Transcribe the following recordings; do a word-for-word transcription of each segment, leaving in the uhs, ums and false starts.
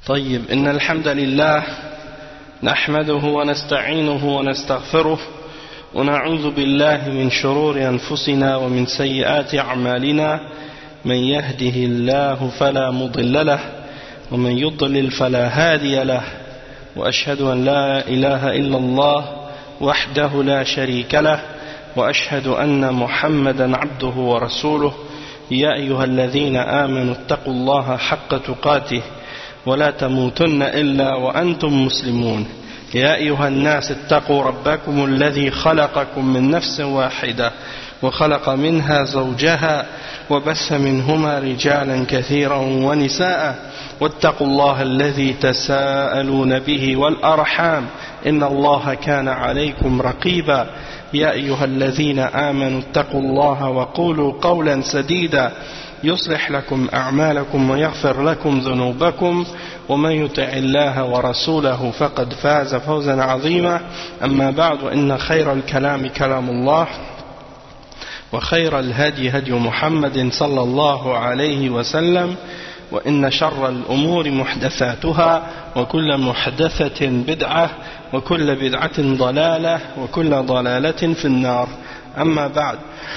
طيب إن الحمد لله نحمده ونستعينه ونستغفره ونعوذ بالله من شرور أنفسنا ومن سيئات أعمالنا من يهده الله فلا مضل له ومن يضلل فلا هادي له وأشهد أن لا إله إلا الله وحده لا شريك له وأشهد أن محمدا عبده ورسوله يا أيها الذين آمنوا اتقوا الله حق تقاته ولا تموتن إلا وأنتم مسلمون يا أيها الناس اتقوا ربكم الذي خلقكم من نفس واحدة وخلق منها زوجها وبث منهما رجالا كثيرا ونساء واتقوا الله الذي تساءلون به والأرحام إن الله كان عليكم رقيبا يا أيها الذين آمنوا اتقوا الله وقولوا قولا سديدا يصلح لكم أعمالكم ويغفر لكم ذنوبكم ومن يطع الله ورسوله فقد فاز فوزا عظيما أما بعد إن خير الكلام كلام الله وخير الهدي هدي محمد صلى الله عليه وسلم وإن شر الأمور محدثاتها وكل محدثة بدعة وكل بدعة ضلالة وكل ضلالة في النار أما بعد.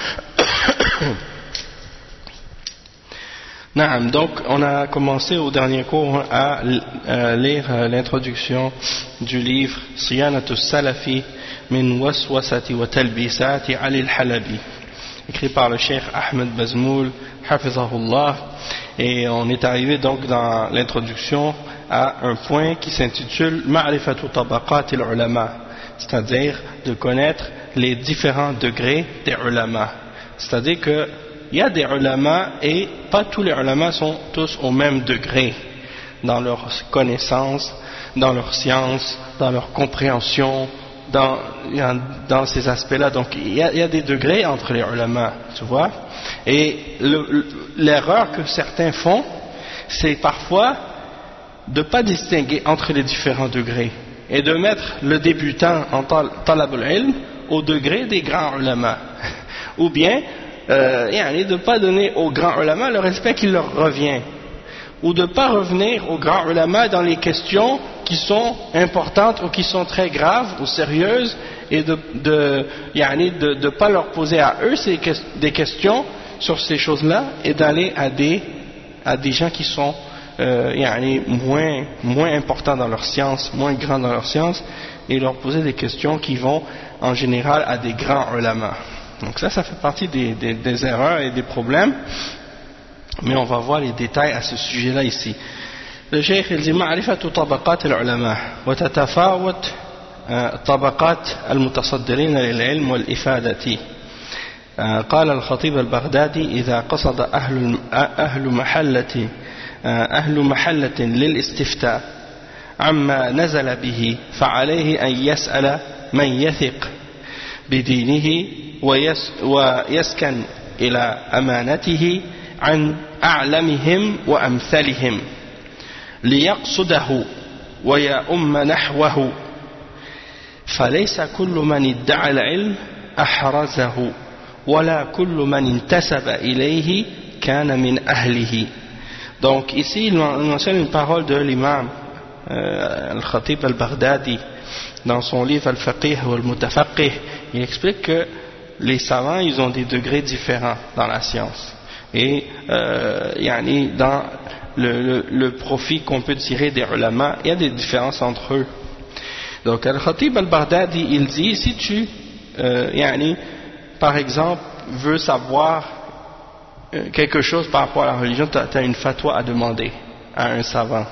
Naam, donc on a commencé au dernier cours à lire l'introduction du livre Siyanatus Salafi min waswasati wa talbisati Ali al-Halabi, écrit par le cheikh Ahmed Bazmoul Hafizahullah, et on est arrivé donc dans l'introduction à un point qui s'intitule Ma'rifatu tabaqat al-ulama, c'est-à-dire de connaître les différents degrés des ulama, c'est-à-dire que il y a des ulama et pas tous les ulama sont tous au même degré dans leur connaissance, dans leur science, dans leur compréhension, dans, dans ces aspects-là. Donc il y, a, il y a des degrés entre les ulama, tu vois. Et le, l'erreur que certains font, c'est parfois de ne pas distinguer entre les différents degrés et de mettre le débutant en talab al-ilm au degré des grands ulama. Ou bien Euh, de ne pas donner aux grands ulama le respect qui leur revient, ou de ne pas revenir aux grands ulama dans les questions qui sont importantes ou qui sont très graves ou sérieuses, et de de de, de pas leur poser à eux ces, des questions sur ces choses-là, et d'aller à des à des gens qui sont euh, moins moins importants dans leur science, moins grands dans leur science, et leur poser des questions qui vont en général à des grands ulama. Donc ça, ça fait partie des, des, des erreurs et des problèmes, mais on va voir les détails à ce sujet-là ici. Le cheikh il dit معرفة طبقات العلماء وتتفاوت طبقات المتصدرين للعلم والإفادة. قال الخطيب البغدادي إذا قصد أهل أهل محلة أهل محلة للاستفتاء عما نزل به فعليه أن يسأل من يثق بدينه ويسكن إلى أمانته عن أعلمهم وأمثلهم ليقصده ويؤم نحوه، فليس كل من ادعى العلم أحرزه ولا كل من انتسب إليه كان من أهله. Donc ici il mentionne une parole de l'imam euh, al-Khatib al-Baghdadi dans son livre Al-Faqih ou Al-Mutafaqih. Il explique que les savants, ils ont des degrés différents dans la science. Et euh, yani dans le, le, le profit qu'on peut tirer des ulama, il y a des différences entre eux. Donc Al-Khatib al-Baghdadi, il dit, si tu, euh, yani, par exemple, veux savoir euh, quelque chose par rapport à la religion, tu as une fatwa à demander à un savant.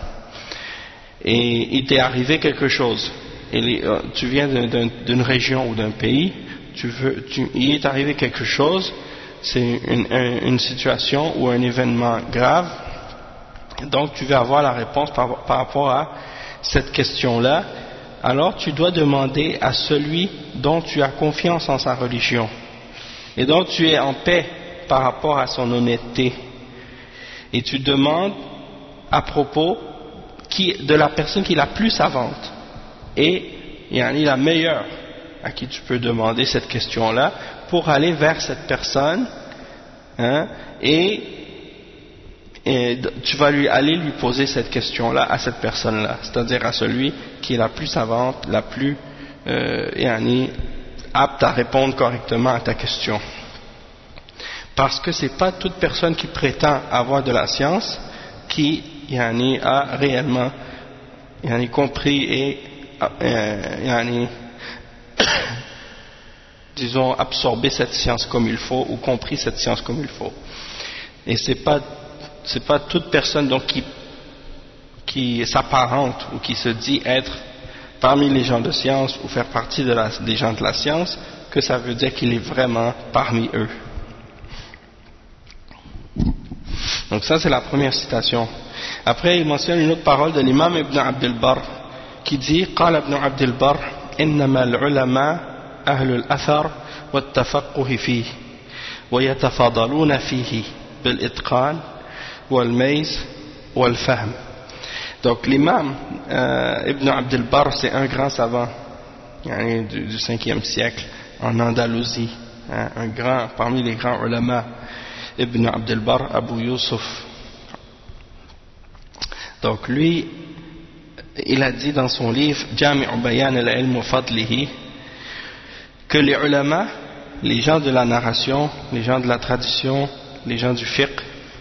Et il t'est arrivé quelque chose. Et les, euh, tu viens d'un, d'une région ou d'un pays, tu veux, tu, il est arrivé quelque chose, c'est une, une, une situation ou un événement grave, donc tu veux avoir la réponse par, par rapport à cette question-là, alors tu dois demander à celui dont tu as confiance en sa religion et dont tu es en paix par rapport à son honnêteté, et tu demandes à propos qui, de la personne qui est la plus savante et yani la meilleure à qui tu peux demander cette question-là, pour aller vers cette personne, hein, et Et tu vas lui aller lui poser cette question-là à cette personne-là, c'est-à-dire à celui qui est la plus savante, la plus euh, yani, apte à répondre correctement à ta question. Parce que c'est pas toute personne qui prétend avoir de la science qui yani, a réellement yani, compris et euh, yani, disons absorbé cette science comme il faut ou compris cette science comme il faut. Et c'est pas c'est pas toute personne donc qui qui s'apparente ou qui se dit être parmi les gens de science ou faire partie de la, des gens de la science que ça veut dire qu'il est vraiment parmi eux. Donc ça c'est la première citation. Après il mentionne une autre parole de l'imam Ibn Abd al-Barr qui dit قال ابن عبد البر إنما العلماء أهل الأثر والتفقه فيه ويتفاضلون فيه بالإتقان والميز والفهم. Donc l'imam euh, Ibn Abd al-Barr c'est un grand savant yani, du, du cinquième siècle en Andalousie, hein, un grand parmi les grands ulama. Ibn Abd al-Barr Abu Yusuf. Donc lui il a dit dans son livre Jami'u Bayan al-Ilm wa Fadlihi que les ulama, les gens de la narration, les gens de la tradition, les gens du fiqh,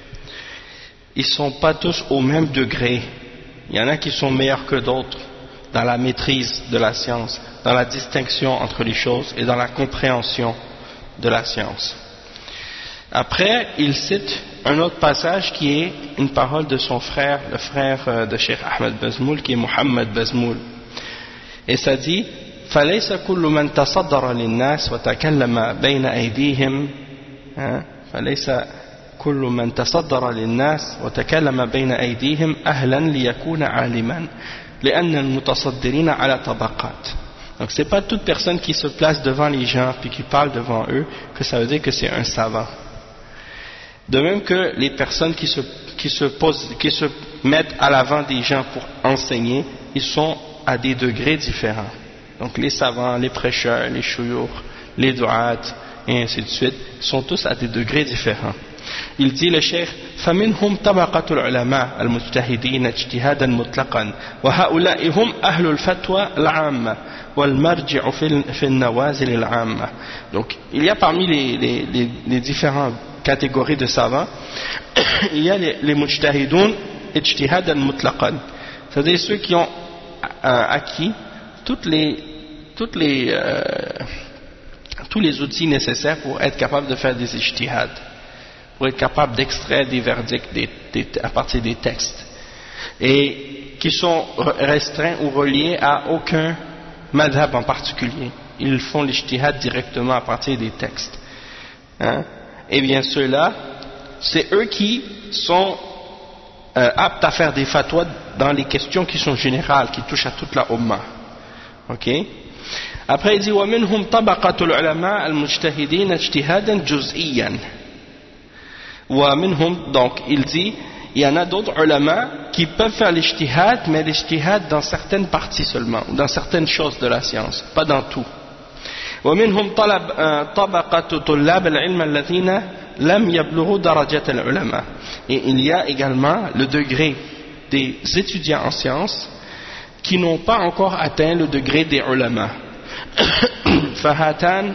ils sont pas tous au même degré. Il y en a qui sont meilleurs que d'autres dans la maîtrise de la science, dans la distinction entre les choses et dans la compréhension de la science. Après, il cite un autre passage qui est une parole de son frère, le frère de Cheikh Ahmed Bazmoul, qui est Mohammed Bazmoul. Et ça dit فليس كل من تصدر للناس وتكلم بين أيديهم فليس كل من تصدر للناس وتكلم بين أيديهم أهلا ليكون عالما لأن المتصدرين على طبقات. Donc c'est pas toute personne qui se place devant les gens puis qui parle devant eux que ça veut dire que c'est un savant. De même que les personnes qui se, qui se, posent, qui se mettent à l'avant des gens pour enseigner, ils sont à des degrés différents. Donc les savants, les prêcheurs, les chouyours, les du'at, et ainsi de suite, sont tous à des degrés différents. Il dit le cheikh فمنهم طبقة العلماء المجتهدين اجتهادا مطلقا وهؤلاء هم أهل الفتوى العامة والمرجع في النوازل العامة. Donc il y a parmi les, les, les, les différentes catégories de savants, il y a les, les mujtahidoun ijtihadan mutlaqan, c'est-à-dire ceux qui ont euh, acquis toutes les, toutes les, euh, tous les outils nécessaires pour être capable de faire des ijtihad, pour être capable d'extraire des verdicts des, des, à partir des textes, et qui sont restreints ou reliés à aucun madhab en particulier. Ils font l'ijtihad directement à partir des textes. Hein? Et bien ceux-là, c'est eux qui sont euh, aptes à faire des fatwas dans les questions qui sont générales, qui touchent à toute la Ummah. Ok? Après il dit وَمِنْهُمْ طَبَقَةُ الْعُلَمَاءِ الْمُجْتَهِدِينَ اجْتِهَادًا جُزْئِيًّا. وَمِنْهُمْ, donc il dit il y en a d'autres ulama qui peuvent faire l'ijtihad, mais l'ijtihad dans certaines parties seulement, dans certaines choses de la science, pas dans tout. ومنهم طلب طبقة طلاب العلم الذين لم يبلغوا درجة العلماء. Et il y a également le degré des étudiants en sciences qui n'ont pas encore atteint le degré des ulama. فهاتان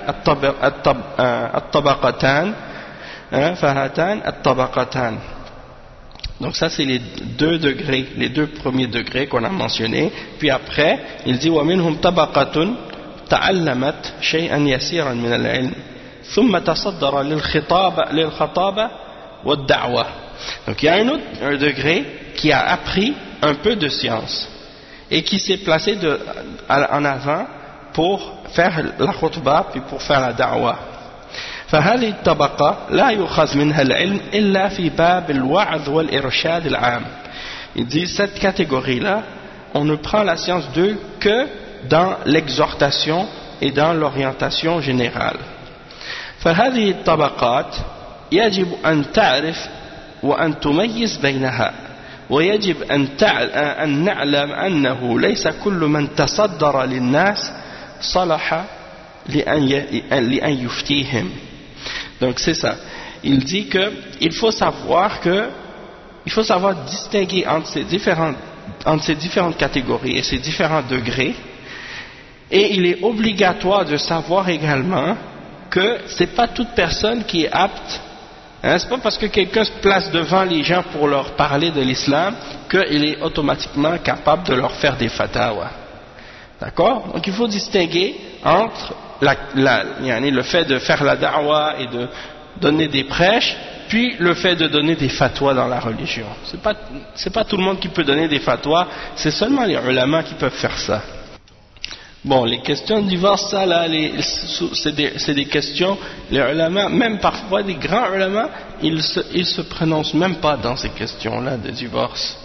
الطبقتان فهاتان الطبقتان. Donc ça c'est les deux degrés, les deux premiers degrés qu'on a mentionnés. Puis après il dit ومنهم طبقة تعلمت شيئا يسيرا من العلم ثم تصدر للخطاب للخطابة والدعوة. Donc il y a un autre un degré qui a appris un peu de science et qui s'est placé de, en avant pour faire la khutbah puis pour faire la da'wa. فهذه الطبقة لا يؤخذ منها العلم إلا في باب الوعظ والإرشاد العام. Il dit cette catégorie là on ne prend la science d'eux que dans l'exhortation et dans l'orientation générale. فهذه الطبقات يجب أن تعرف وأن تميز بينها ويجب أن, أن نعلم أنه ليس كل من تصدر للناس صلح لأن يفتيهم. Donc c'est ça, il dit que il faut savoir que il faut savoir distinguer entre ces différentes, entre ces différentes catégories et ces différents degrés, et il est obligatoire de savoir également que c'est pas toute personne qui est apte, hein, c'est pas parce que quelqu'un se place devant les gens pour leur parler de l'islam qu'il est automatiquement capable de leur faire des fatawas. D'accord? Donc il faut distinguer entre la, la, le fait de faire la da'wa et de donner des prêches, puis le fait de donner des fatwas dans la religion. C'est pas, c'est pas tout le monde qui peut donner des fatwas, c'est seulement les ulama qui peuvent faire ça. Bon, les questions de divorce, ça là, c'est des, c'est des questions, les ulama, même parfois des grands ulama, ils se, ils se prononcent même pas dans ces questions-là de divorce.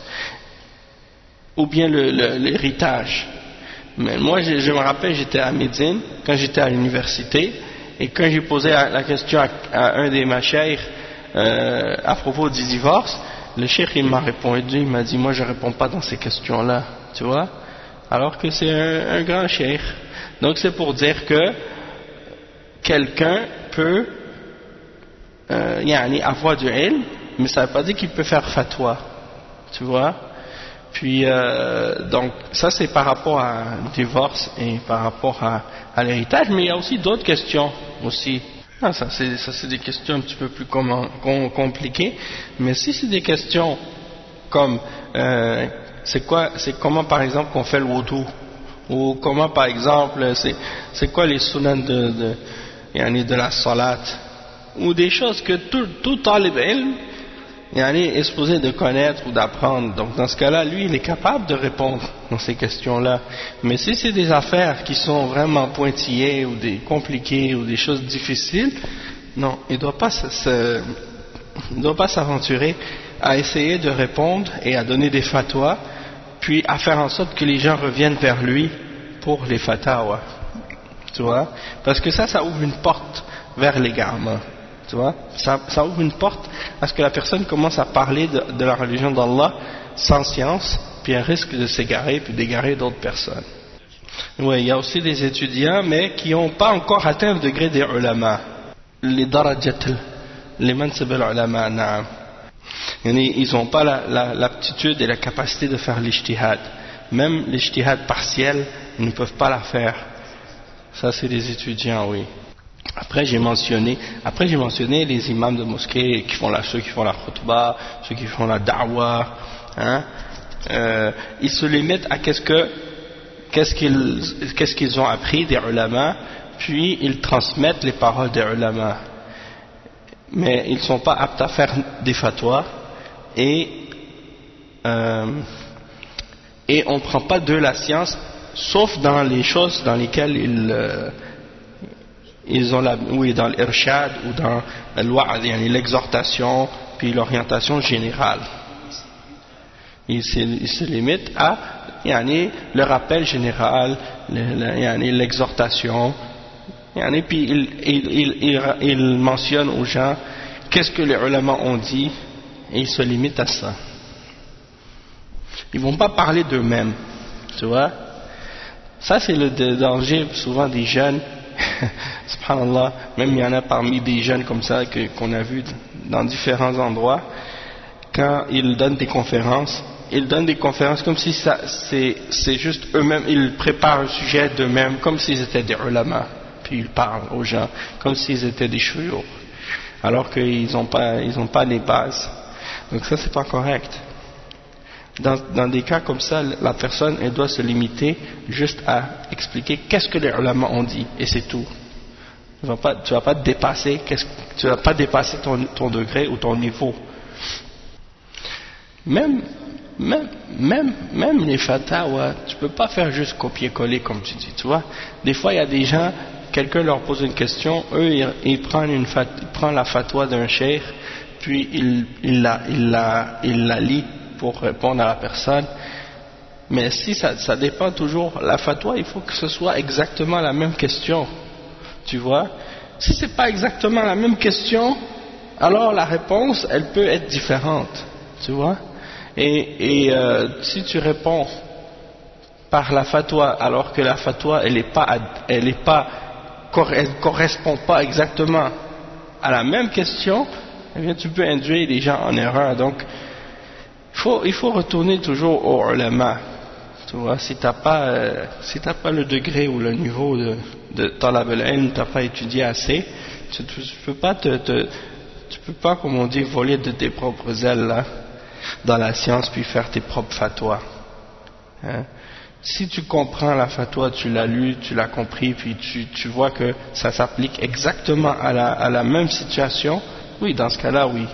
Ou bien le, le, l'héritage. Mais moi, je, je me rappelle, j'étais à Médine, quand j'étais à l'université, et quand j'ai posé la question à, à un des mashayikh euh, à propos du divorce, le cheikh il m'a répondu, il m'a dit, moi je réponds pas dans ces questions-là, tu vois, alors que c'est un, un grand cheikh. Donc c'est pour dire que quelqu'un peut euh, yani, avoir du ilm, mais ça ne veut pas dire qu'il peut faire fatwa, tu vois. Puis, euh, donc, ça c'est par rapport à le divorce et par rapport à, à l'héritage, mais il y a aussi d'autres questions aussi. Ah, ça c'est, ça c'est des questions un petit peu plus com- com- compliquées, mais si c'est des questions comme, euh, c'est quoi, c'est comment par exemple qu'on fait le wudu, ou comment par exemple, c'est, c'est quoi les sunnahs de, de, yani de la salat, ou des choses que tout, tout talib ilm, Yani est supposé de connaître ou d'apprendre. Donc dans ce cas-là, lui, il est capable de répondre dans ces questions-là. Mais si c'est des affaires qui sont vraiment pointillées ou des compliquées ou des choses difficiles, non, il ne doit pas se, se, il doit pas s'aventurer à essayer de répondre et à donner des fatwas, puis à faire en sorte que les gens reviennent vers lui pour les fatwas. Tu vois? Parce que ça, ça ouvre une porte vers l'égarement. Tu vois, ça, ça ouvre une porte à ce que la personne commence à parler de, de la religion d'Allah sans science, puis elle risque de s'égarer puis d'égarer d'autres personnes. Oui, il y a aussi des étudiants, mais qui n'ont pas encore atteint le degré des ulama, les darajat, les mansib al-ulama, na'am. Ils n'ont pas la, la, l'aptitude et la capacité de faire l'ijtihad. Même l'ijtihad partiel, ils ne peuvent pas la faire. Ça, c'est les étudiants, oui. Après j'ai mentionné, après j'ai mentionné les imams de mosquée qui font la, ceux qui font la khutbah, ceux qui font la da'wa, hein, euh, ils se limitent à qu'est-ce que, qu'est-ce qu'ils, qu'est-ce qu'ils ont appris des ulama, puis ils transmettent les paroles des ulama. Mais ils ne sont pas aptes à faire des fatwas et euh, et on ne prend pas de la science, sauf dans les choses dans lesquelles ils euh, ils ont la, oui, dans l'irshad ou dans l'exhortation puis l'orientation générale. Ils se, ils se limitent à yani, le rappel général, l'exhortation, yani, puis ils il, il, il, il mentionnent aux gens qu'est-ce que les ulama ont dit et ils se limitent à ça. Ils ne vont pas parler d'eux-mêmes, tu vois. Ça c'est le danger souvent des jeunes. Subhanallah, même il y en a parmi des jeunes comme ça que, qu'on a vu dans différents endroits, quand ils donnent des conférences, ils donnent des conférences comme si ça, c'est, c'est juste eux-mêmes, ils préparent un sujet d'eux-mêmes comme s'ils étaient des ulama, puis ils parlent aux gens comme s'ils étaient des chouyours, alors qu'ils n'ont pas, ils n'ont pas les bases. Donc ça c'est pas correct. Dans, dans des cas comme ça, la personne elle doit se limiter juste à expliquer qu'est-ce que les ulama ont dit et c'est tout. Tu vas pas, tu vas pas dépasser, qu'est-ce, tu vas pas dépasser ton, ton degré ou ton niveau. Même, même, même, même les fatwas, tu peux pas faire juste copier-coller comme tu dis, tu vois. Des fois il y a des gens, quelqu'un leur pose une question, eux ils, ils prennent une fat, ils prennent la fatwa d'un cheikh, puis ils, ils la, ils la, ils la lient pour répondre à la personne, mais si ça, ça dépend toujours, la fatwa il faut que ce soit exactement la même question, tu vois. Si c'est pas exactement la même question, alors la réponse elle peut être différente, tu vois. Et, et euh, si tu réponds par la fatwa alors que la fatwa elle est pas, elle est pas, elle correspond pas exactement à la même question, eh bien tu peux induire les gens en erreur. Donc il faut, il faut retourner toujours au ulama. Tu vois, si t'as pas, euh, si t'as pas le degré ou le niveau de, de talab al-ilm, t'as pas étudié assez, tu, tu, tu peux pas te, te, tu peux pas, comme on dit, voler de tes propres ailes là, dans la science puis faire tes propres fatwas. Hein? Si tu comprends la fatwa, tu l'as lu, tu l'as compris, puis tu, tu vois que ça s'applique exactement à la, à la même situation, oui, dans ce cas-là, oui.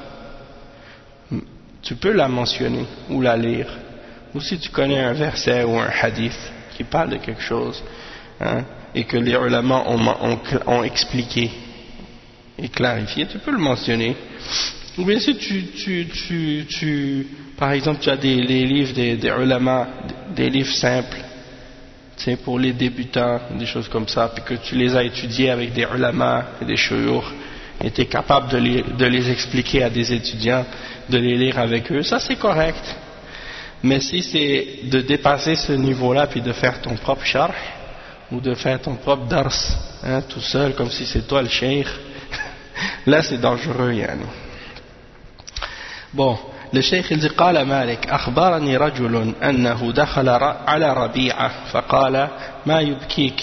Tu peux la mentionner ou la lire. Ou si tu connais un verset ou un hadith qui parle de quelque chose, hein, et que les ulama ont, ont, ont expliqué et clarifié, tu peux le mentionner. Ou bien si tu, tu, tu, tu par exemple, tu as des, des livres des, des ulama, des livres simples, tu sais, pour les débutants, des choses comme ça, puis que tu les as étudiés avec des ulama et des shuyukh, et tu es capable de les, de les expliquer à des étudiants, de les lire avec eux, ça c'est correct. Mais si c'est de dépasser ce niveau-là, puis de faire ton propre sharh, ou de faire ton propre dars, hein, tout seul, comme si c'est toi le cheikh, là c'est dangereux, yani. Bon, le cheikh il dit قال مالك أخبرني رجل أنه دخل على ربيعة فقال ما يبكيك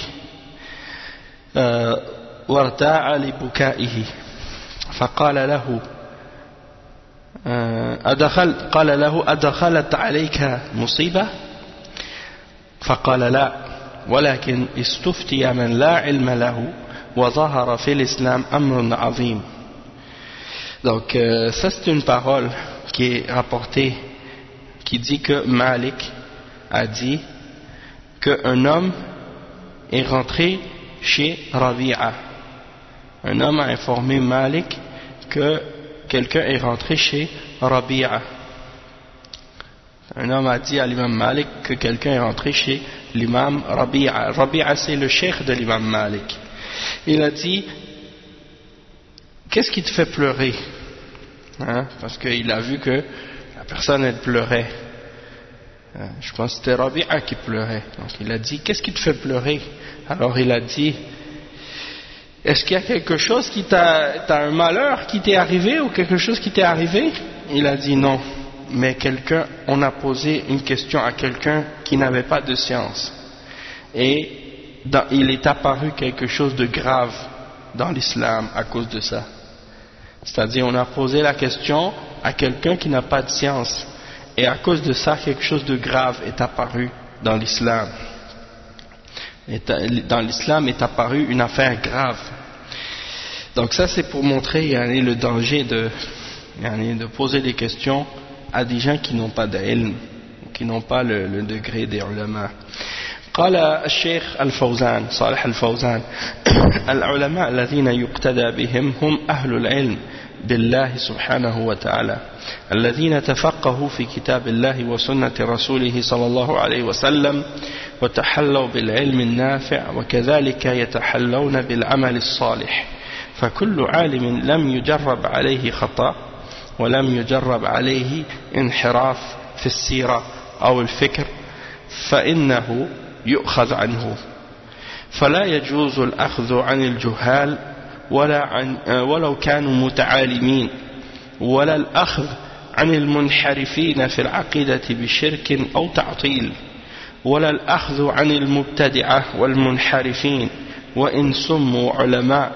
وارتاع لبكائه فقال له أدخل قال له أدخلت عليك مصيبة فقال لا ولكن استفتي من لا علم له وظهر في الإسلام أمر عظيم. Donc euh, ça c'est une parole qui est rapportée qui dit que Malik a dit qu'un homme est rentré chez Rabi'a. Un homme a informé Malik que quelqu'un est rentré chez Rabi'a. Un homme a dit à l'imam Malik que quelqu'un est rentré chez l'imam Rabi'a. Rabi'a c'est le cheikh de l'imam Malik. Il a dit, qu'est-ce qui te fait pleurer? Hein? Parce qu'il a vu que la personne elle pleurait. Hein? Je pense que c'était Rabi'a qui pleurait. Donc il a dit, qu'est-ce qui te fait pleurer? Alors il a dit, est-ce qu'il y a quelque chose qui t'a, t'as un malheur qui t'est arrivé ou quelque chose qui t'est arrivé? Il a dit non, mais quelqu'un, on a posé une question à quelqu'un qui n'avait pas de science. Et dans, il est apparu quelque chose de grave dans l'islam à cause de ça. C'est-à-dire, on a posé la question à quelqu'un qui n'a pas de science. Et à cause de ça, quelque chose de grave est apparu dans l'islam. Dans l'islam est apparue une affaire grave. Donc ça, c'est pour montrer yani, le danger de, yani, de poser des questions à des gens qui n'ont pas d'ilm, qui n'ont pas le, le degré des ulama. قال الشيخ الفوزان صالح الفوزان العلماء الذين يقتدى بهم هم أهل العلم بالله سبحانه وتعالى الذين تفقهوا في كتاب الله وسنة رسوله صلى الله عليه وسلم وتحلوا بالعلم النافع وكذلك يتحلون بالعمل الصالح فكل عالم لم يجرب عليه خطأ ولم يجرب عليه انحراف في السيرة أو الفكر فإنه يؤخذ عنه فلا يجوز الأخذ عن الجهال ولا عن ولو كانوا متعالمين ولا الأخذ عن المنحرفين في العقيدة بشرك أو تعطيل ولا الأخذ عن المبتدعة والمنحرفين وإن سموا علماء.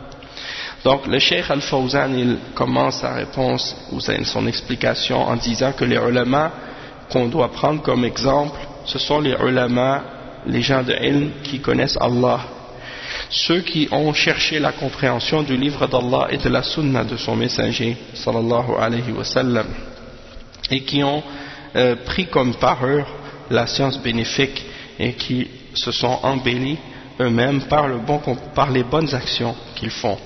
Donc le Cheikh Al-Fawzan il commence sa réponse ou son explication en disant que les ulama qu'on doit prendre comme exemple ce sont les ulama, les gens de ilm qui connaissent Allah, ceux qui ont cherché la compréhension du livre d'Allah et de la sunna de son messager sallallahu alayhi wa sallam et qui ont euh, pris comme parure la science bénéfique et qui se sont embellis eux-mêmes par, le bon, par les bonnes actions qu'ils font.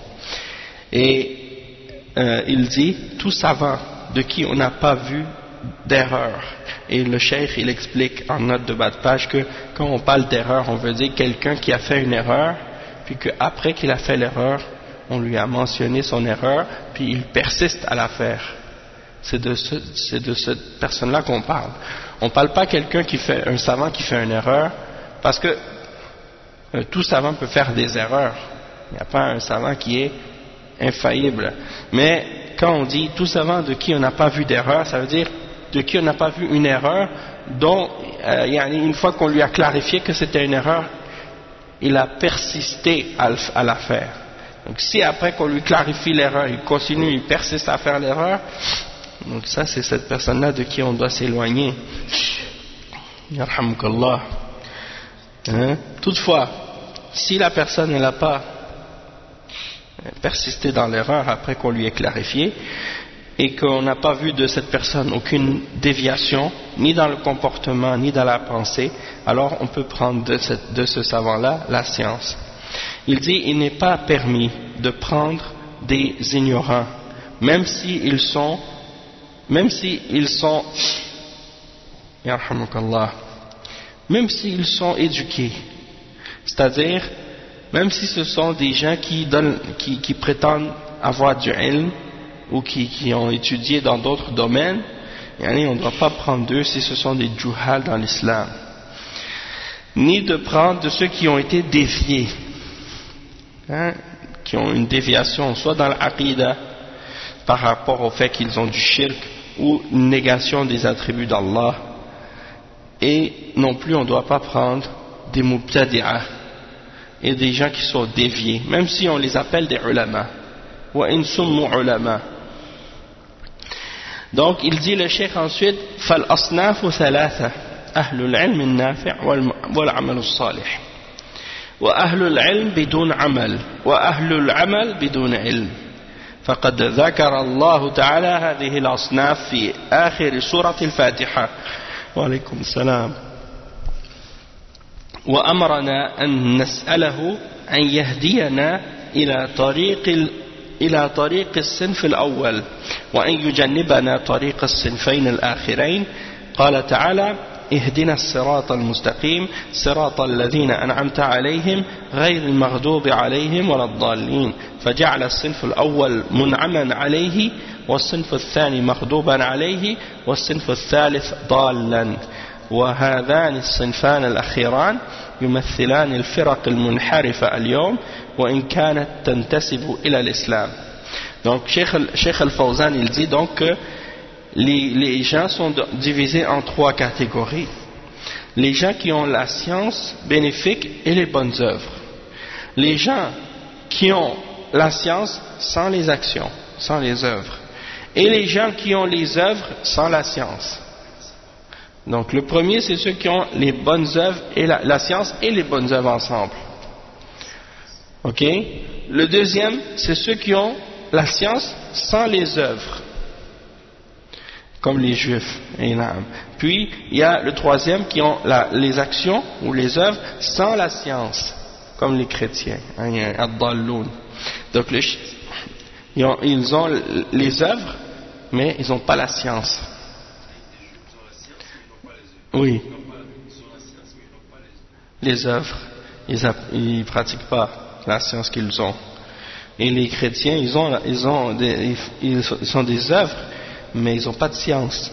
Et euh, il dit tout savant de qui on n'a pas vu d'erreur. Et le cheikh il explique en note de bas de page que quand on parle d'erreur on veut dire quelqu'un qui a fait une erreur puis qu'après qu'il a fait l'erreur on lui a mentionné son erreur puis il persiste à la faire. C'est de, ce, c'est de cette personne là qu'on parle. On ne parle pas quelqu'un qui fait un savant qui fait une erreur parce que euh, tout savant peut faire des erreurs. Il n'y a pas un savant qui est infaillible. Mais quand on dit tout savant de qui on n'a pas vu d'erreur, ça veut dire de qui on n'a pas vu une erreur, dont euh, une fois qu'on lui a clarifié que c'était une erreur, il a persisté à, à la faire. Donc si après qu'on lui clarifie l'erreur, il continue, il persiste à faire l'erreur, donc ça c'est cette personne-là de qui on doit s'éloigner. Yarhamukallah. Hein? Toutefois, si la personne n'a pas persisté dans l'erreur après qu'on lui ait clarifié, et qu'on n'a pas vu de cette personne aucune déviation, ni dans le comportement, ni dans la pensée, alors on peut prendre de, cette, de ce savant-là la science. Il dit, il n'est pas permis de prendre des ignorants, même s'ils sont, même s'ils sont, même s'ils sont éduqués, c'est-à-dire, même si ce sont des gens qui, donnent, qui, qui prétendent avoir du ilm, ou qui, qui ont étudié dans d'autres domaines, on ne doit pas prendre d'eux si ce sont des juhal dans l'islam, ni de prendre de ceux qui ont été déviés, hein, qui ont une déviation soit dans l'aqidah par rapport au fait qu'ils ont du shirk ou une négation des attributs d'Allah, et non plus on ne doit pas prendre des mubtadi'ah et des gens qui sont déviés, même si on les appelle des ulama wa in summu ulama. Donc il dit le cheikh ensuite, fal asnafu thalatha ahlul ilm an-nafi' wal amal as-salih wa ahlul ilm bidun amal wa ahlul amal bidun ilm. فقد ذكر الله تعالى هذه الأصناف في آخر سورة الفاتحة وعليكم السلام وأمرنا أن نسأله أن يهدينا إلى طريق إلى طريق الصنف الأول وأن يجنبنا طريق الصنفين الآخرين. قال تعالى اهدنا الصراط المستقيم صراط الذين أنعمت عليهم غير المغضوب عليهم ولا الضالين، فجعل الصنف الأول منعما عليه والصنف الثاني مغضوبا عليه والصنف الثالث ضالا، وهذان الصنفان الأخيران يمثلان الفرق المنحرفة اليوم وإن كانت تنتسب إلى الإسلام. Donc Cheikh Al-Fawzan il dit donc que les, les gens sont divisés en trois catégories: les gens qui ont la science bénéfique et les bonnes œuvres, les gens qui ont la science sans les actions, sans les œuvres, et les gens qui ont les œuvres sans la science. Donc le premier c'est ceux qui ont les bonnes œuvres et la, la science et les bonnes œuvres ensemble. Ok. Le deuxième c'est ceux qui ont la science sans les œuvres, comme les juifs. Puis il y a le troisième qui ont la, les actions ou les œuvres sans la science, comme les chrétiens. Donc les, ils, ont, ils ont les œuvres mais ils n'ont pas la science. Oui. Les œuvres, ils ne pratiquent pas la science qu'ils ont. Et les chrétiens, ils ont, ils ont des, ils sont des œuvres, mais ils n'ont pas de science.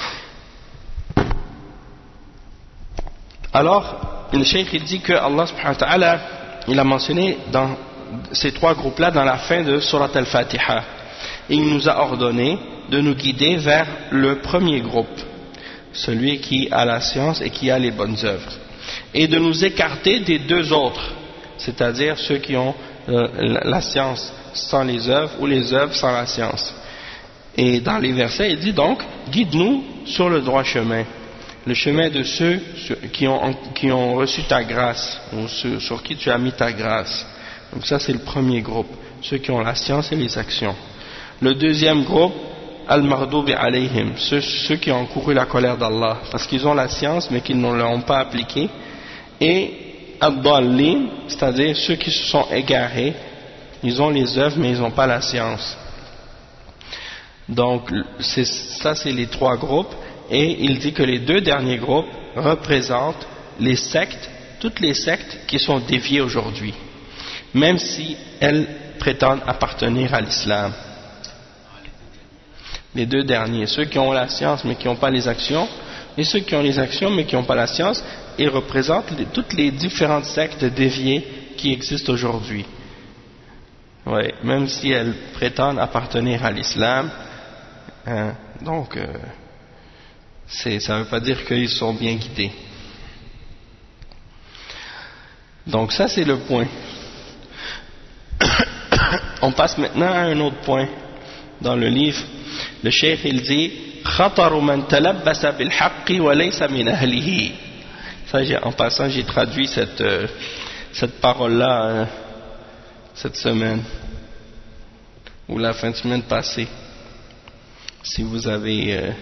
Alors, le cheikh il dit que Allah subhanahu wa ta'ala, il a mentionné dans ces trois groupes-là dans la fin de Surat Al-Fatiha. Il nous a ordonné de nous guider vers le premier groupe, celui qui a la science et qui a les bonnes œuvres, et de nous écarter des deux autres, c'est-à-dire ceux qui ont euh, la science sans les œuvres ou les œuvres sans la science. Et dans les versets il dit donc guide-nous sur le droit chemin, le chemin de ceux qui ont, qui ont reçu ta grâce, ou sur, sur qui tu as mis ta grâce. Donc ça c'est le premier groupe, ceux qui ont la science et les actions. Le deuxième groupe, al-Maghdubi alayhim, ceux, ceux qui ont encouru la colère d'Allah parce qu'ils ont la science mais qu'ils ne l'ont pas appliquée, et ad-Dallin, c'est-à-dire ceux qui se sont égarés, ils ont les œuvres mais ils n'ont pas la science. Donc c'est, ça c'est les trois groupes, et il dit que les deux derniers groupes représentent les sectes, toutes les sectes qui sont déviées aujourd'hui, même si elles prétendent appartenir à l'islam. Les deux derniers, ceux qui ont la science mais qui n'ont pas les actions, et ceux qui ont les actions mais qui n'ont pas la science, ils représentent les, toutes les différentes sectes déviées qui existent aujourd'hui. Ouais, même si elles prétendent appartenir à l'islam, hein, donc euh, c'est, ça ne veut pas dire qu'ils sont bien guidés. Donc ça c'est le point. On passe maintenant à un autre point dans le livre. Le cheikh il dit خطر من تلبس بالحق وليس من أهله. Ça, j'ai, en passant j'ai traduit cette, euh, cette parole là euh, cette semaine ou la fin de semaine passée, si vous avez euh,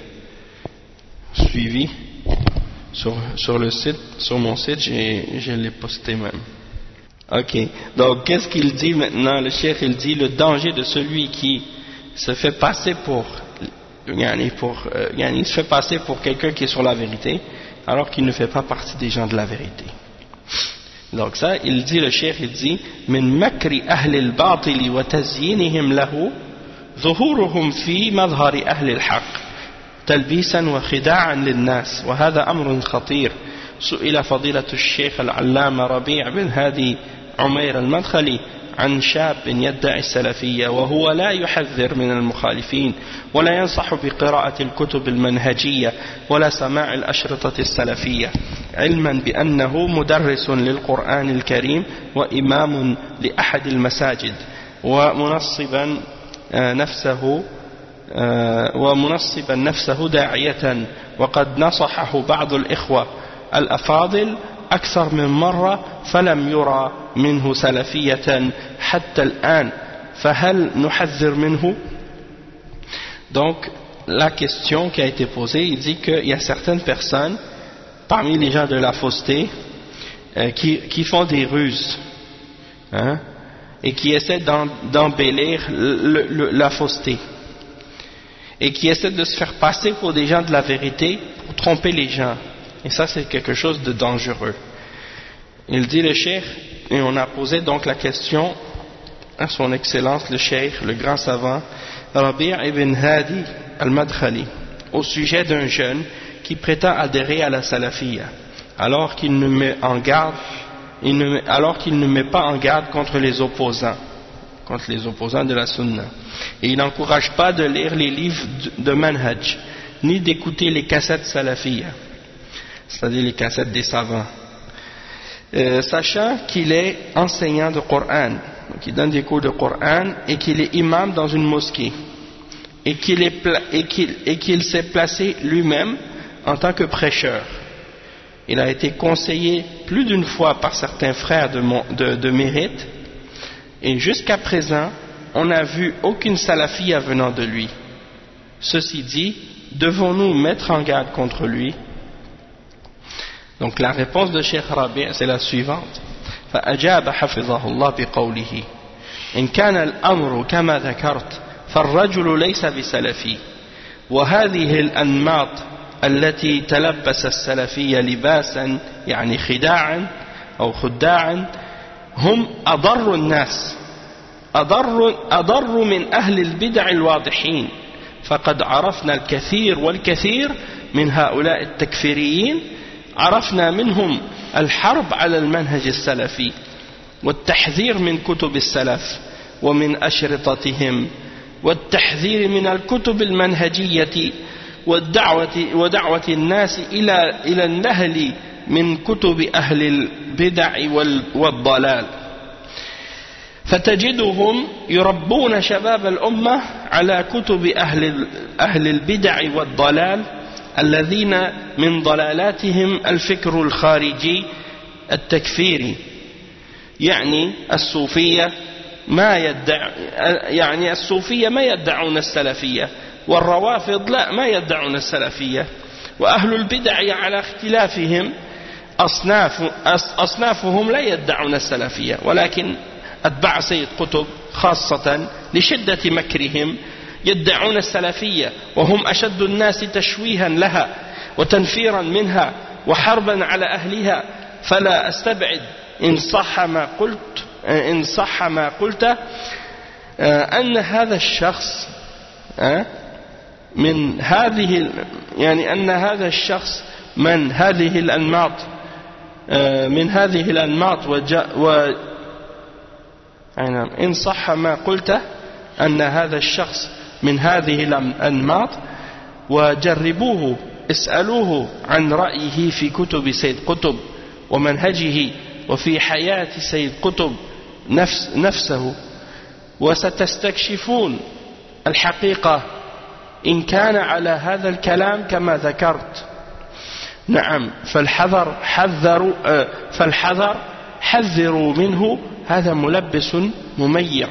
suivi sur, sur le site, sur mon site, j'ai, je l'ai posté même. Ok, donc qu'est-ce qu'il dit maintenant? Le cheikh il dit le danger de celui qui se fait passer pour, pour euh, il se fait passer pour quelqu'un qui est sur la vérité alors qu'il ne fait pas partie des gens de la vérité. Donc ça, il dit, le cheikh il dit min makri ahli al-batil wa tazyinihim lahu ظهورهم في مظهر أهل الحق تلبيسا وخداعا للناس وهذا أمر خطير. سئل فضيلة الشيخ العلامة ربيع بن هادي عمير المدخلي عن شاب يدعي السلفية وهو لا يحذر من المخالفين ولا ينصح بقراءة الكتب المنهجية ولا سماع الأشرطة السلفية، علما بأنه مدرس للقرآن الكريم وإمام لأحد المساجد ومنصبا نفسه ومنصبا نفسه داعية، وقد نصحه بعض الإخوة الأفاضل أكثر من مرة فلم يرى منه سلفية حتى الآن، فهل نحذر منه؟ Donc la question qui a été posée, il dit qu'il y a certaines personnes parmi les gens de la fausseté euh, qui, qui font des ruses, hein, et qui essaient d'embellir le, le, la fausseté et qui essaient de se faire passer pour des gens de la vérité pour tromper les gens. Et ça c'est quelque chose de dangereux. Il dit le cheikh, et on a posé donc la question à son excellence le cheikh, le grand savant Rabi' ibn Hadi al-Madkhali, au sujet d'un jeune qui prétend adhérer à la salafiyya alors qu'il ne met en garde il ne met, alors qu'il ne met pas en garde contre les opposants contre les opposants de la sunna, et il n'encourage pas de lire les livres de manhaj ni d'écouter les cassettes salafiyya, c'est-à-dire les cassettes des savants, euh, sachant qu'il est enseignant de Coran, qui donne des cours de Coran, et qu'il est imam dans une mosquée, et qu'il, est pla- et qu'il, et qu'il s'est placé lui-même en tant que prêcheur. Il a été conseillé plus d'une fois par certains frères de, mon, de, de mérite, et jusqu'à présent on n'a vu aucune salafiyya venant de lui. Ceci dit, devons-nous mettre en garde contre lui? Donc la réponse de Cheikh Rabi' c'est la suivante. فأجاب حفظه الله بقوله إن كان الأمر كما ذكرت فالرجل ليس بسلفي، وهذه الأنماط التي تلبس السلفية لباسا يعني خداعا أو خداعا هم أضر الناس أضر, أضر من أهل البدع الواضحين، فقد عرفنا الكثير والكثير من هؤلاء التكفيريين، عرفنا منهم الحرب على المنهج السلفي والتحذير من كتب السلف ومن أشرطتهم والتحذير من الكتب المنهجية والدعوة ودعوة الناس إلى إلى النهل من كتب أهل البدع والضلال، فتجدهم يربون شباب الأمة على كتب أهل أهل البدع والضلال الذين من ضلالاتهم الفكر الخارجي التكفيري، يعني الصوفية ما يدع يعني الصوفية ما يدعون السلفية، والروافض لا ما يدعون السلفية، وأهل البدع على اختلافهم أصناف أصنافهم لا يدعون السلفية، ولكن أتباع سيد قطب خاصة لشدة مكرهم يدعون السلفية، وهم أشد الناس تشويها لها وتنفيرا منها وحربا على أهلها، فلا أستبعد إن صح ما قلت إن صح ما قلت أن هذا الشخص من هذه يعني أن هذا الشخص من هذه الأنماط من هذه الأنماط و إن صح ما قلت أن هذا الشخص من هذه الأنماط وجربوه اسألوه عن رأيه في كتب سيد قطب ومنهجه وفي حياة سيد قطب نفس نفسه وستستكشفون الحقيقة إن كان على هذا الكلام كما ذكرت. نعم فالحذر حذروا فالحذر حذروا منه هذا ملبس مميع.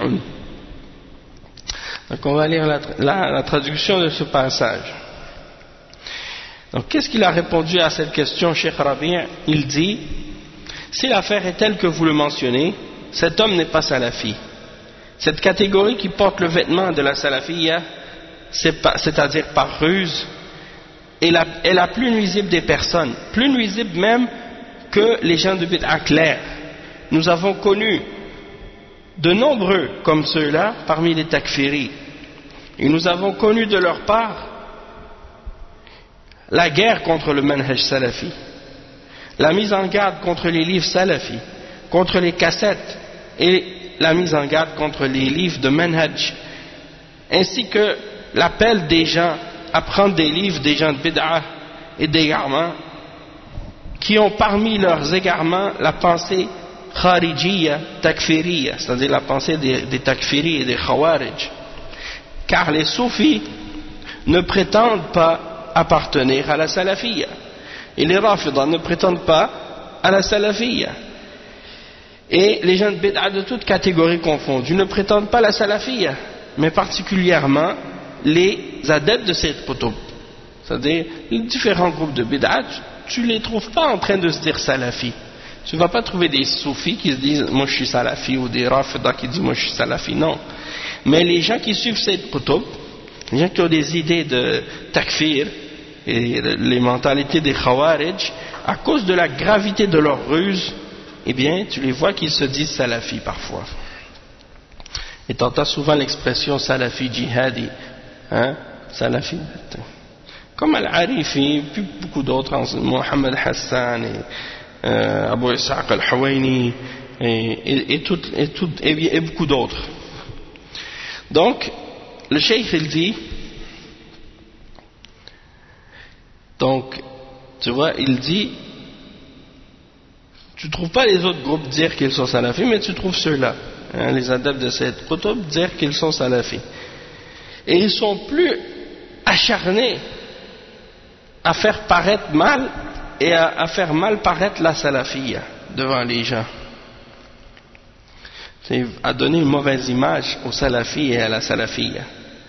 Donc on va lire la, la, la traduction de ce passage. Donc qu'est-ce qu'il a répondu à cette question, Cheikh Rabi'? Il dit: si l'affaire est telle que vous le mentionnez, cet homme n'est pas salafi. Cette catégorie qui porte le vêtement de la salafiyya, c'est-à-dire par ruse, est la, est la plus nuisible des personnes, plus nuisible même que les gens de bid'a clair. Nous avons connu de nombreux comme ceux-là parmi les takfiris, et nous avons connu de leur part la guerre contre le manhaj salafi, la mise en garde contre les livres salafis, contre les cassettes, et la mise en garde contre les livres de manhaj, ainsi que l'appel des gens à prendre des livres des gens de bid'a et d'égarements qui ont parmi leurs égarements la pensée kharijiyya takfiriyya, c'est-à-dire la pensée des, des takfiris et des khawarij, car les soufis ne prétendent pas appartenir à la salafiyya et les rafidah ne prétendent pas à la salafiyya, et les gens de bid'a de toutes catégories confondues ne prétendent pas à la salafiyya, mais particulièrement les adeptes de cette qutub, c'est-à-dire les différents groupes de bid'a, tu ne les trouves pas en train de se dire salafi. Tu ne vas pas trouver des soufis qui se disent moi je suis salafi, ou des rafidah qui disent moi je suis salafi, non. Mais les gens qui suivent cette qutub, les gens qui ont des idées de takfir et les mentalités des khawarij, à cause de la gravité de leur ruse, eh bien tu les vois qu'ils se disent salafi parfois. Et tu entends souvent l'expression salafi djihadi, hein, salafi, comme Al-Arifi, puis beaucoup d'autres, Mohamed Hassan et euh, Abu Ishaq Al-Huwaini et, et, et, tout, et, tout, et, et beaucoup d'autres. Donc le cheikh il dit, donc tu vois, il dit, tu ne trouves pas les autres groupes dire qu'ils sont salafis, mais tu trouves ceux-là, hein, les adeptes de cette qutub, dire qu'ils sont salafis. Et ils sont plus acharnés à faire paraître mal et à, à faire mal paraître la salafiyya devant les gens. C'est à donner une mauvaise image aux salafis et à la salafiyya.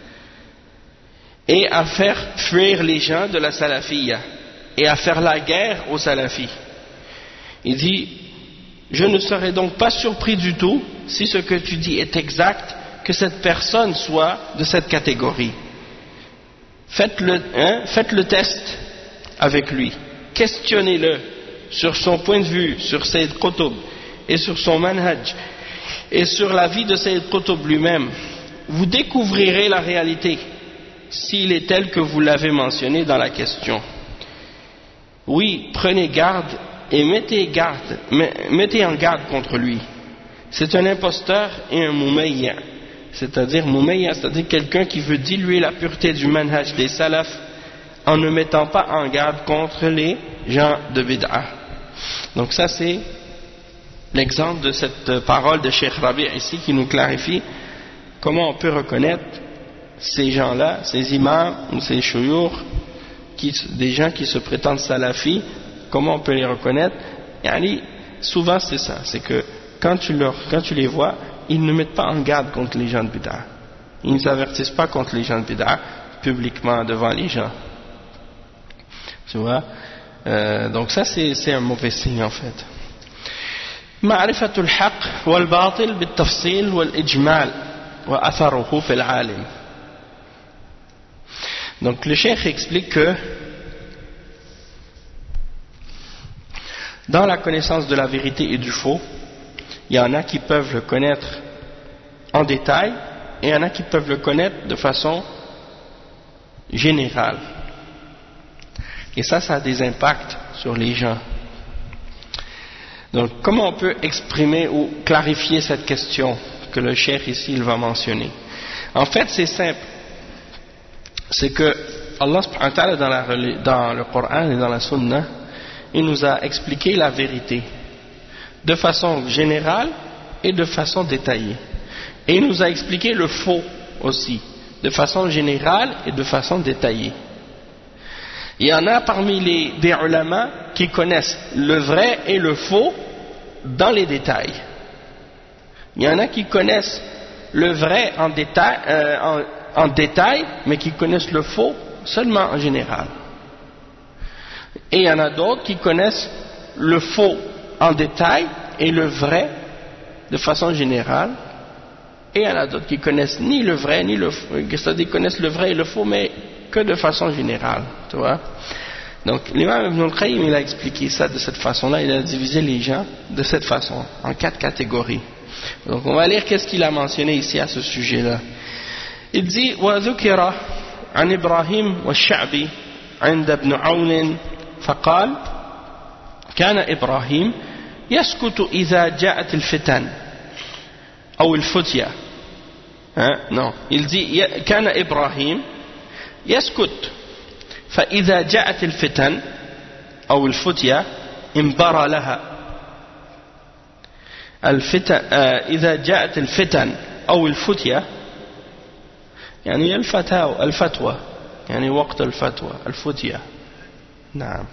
Et à faire fuir les gens de la salafiyya. Et à faire la guerre aux salafis. Il dit, je ne serais donc pas surpris du tout si ce que tu dis est exact, que cette personne soit de cette catégorie. Faites le, hein, faites le test avec lui, questionnez-le sur son point de vue, sur Sayyid Qutb et sur son manhaj et sur la vie de Sayyid Qutb lui-même. Vous découvrirez la réalité s'il est tel que vous l'avez mentionné dans la question. Oui, prenez garde et mettez, garde, mettez en garde contre lui. C'est un imposteur et un mumayya, c'est-à-dire mumayya, c'est-à-dire quelqu'un qui veut diluer la pureté du manhaj des salafs en ne mettant pas en garde contre les gens de bid'a. Donc ça c'est l'exemple de cette parole de Cheikh Rabi' ici qui nous clarifie comment on peut reconnaître ces gens-là, ces imams ou ces shuyukh, qui, des gens qui se prétendent salafis, comment on peut les reconnaître? Yani, souvent c'est ça, c'est que quand tu, leur, quand tu les vois, ils ne mettent pas en garde contre les gens de bid'a, ils ne s'avertissent pas contre les gens de bid'a publiquement devant les gens, tu vois. Euh, donc ça c'est, c'est un mauvais signe en fait. معرفة الحق والباطل بالتفصيل والإجمال وأثره في العالم. Donc le cheikh explique que dans la connaissance de la vérité et du faux, il y en a qui peuvent le connaître en détail et il y en a qui peuvent le connaître de façon générale. Et ça, ça a des impacts sur les gens. Donc, comment on peut exprimer ou clarifier cette question que le cheikh ici il va mentionner? En fait, c'est simple. C'est que Allah subhanahu wa ta'ala dans, la, dans le Coran et dans la Sunna, il nous a expliqué la vérité de façon générale et de façon détaillée. Et il nous a expliqué le faux aussi, de façon générale et de façon détaillée. Il y en a parmi les des ulama qui connaissent le vrai et le faux dans les détails. Il y en a qui connaissent le vrai en détail, euh, en, en détail, mais qui connaissent le faux seulement en général. Et il y en a d'autres qui connaissent le faux en détail et le vrai de façon générale. Et il y en a d'autres qui connaissent ni le vrai ni le faux, c'est-à-dire connaissent le vrai et le faux, mais que de façon générale, tu vois. Donc l'imam Ibn al-Qayyim il a expliqué ça de cette façon-là, il a divisé les gens de cette façon, en quatre catégories. Donc on va lire qu'est-ce qu'il a mentionné ici à ce sujet-là. Il dit وَذُكِرَ عن إبراهيم والشعبي عند ابن عون فقال كان إبراهيم يسكت إذا جاءت الفتن أو الفتية. Non, il dit كان إبراهيم يسكت فإذا جاءت الفتن أو الفتية انبرى لها. الفتن إذا جاءت الفتن أو الفتية يعني الفتاوى الفتوى يعني وقت الفتوى الفتية. نعم.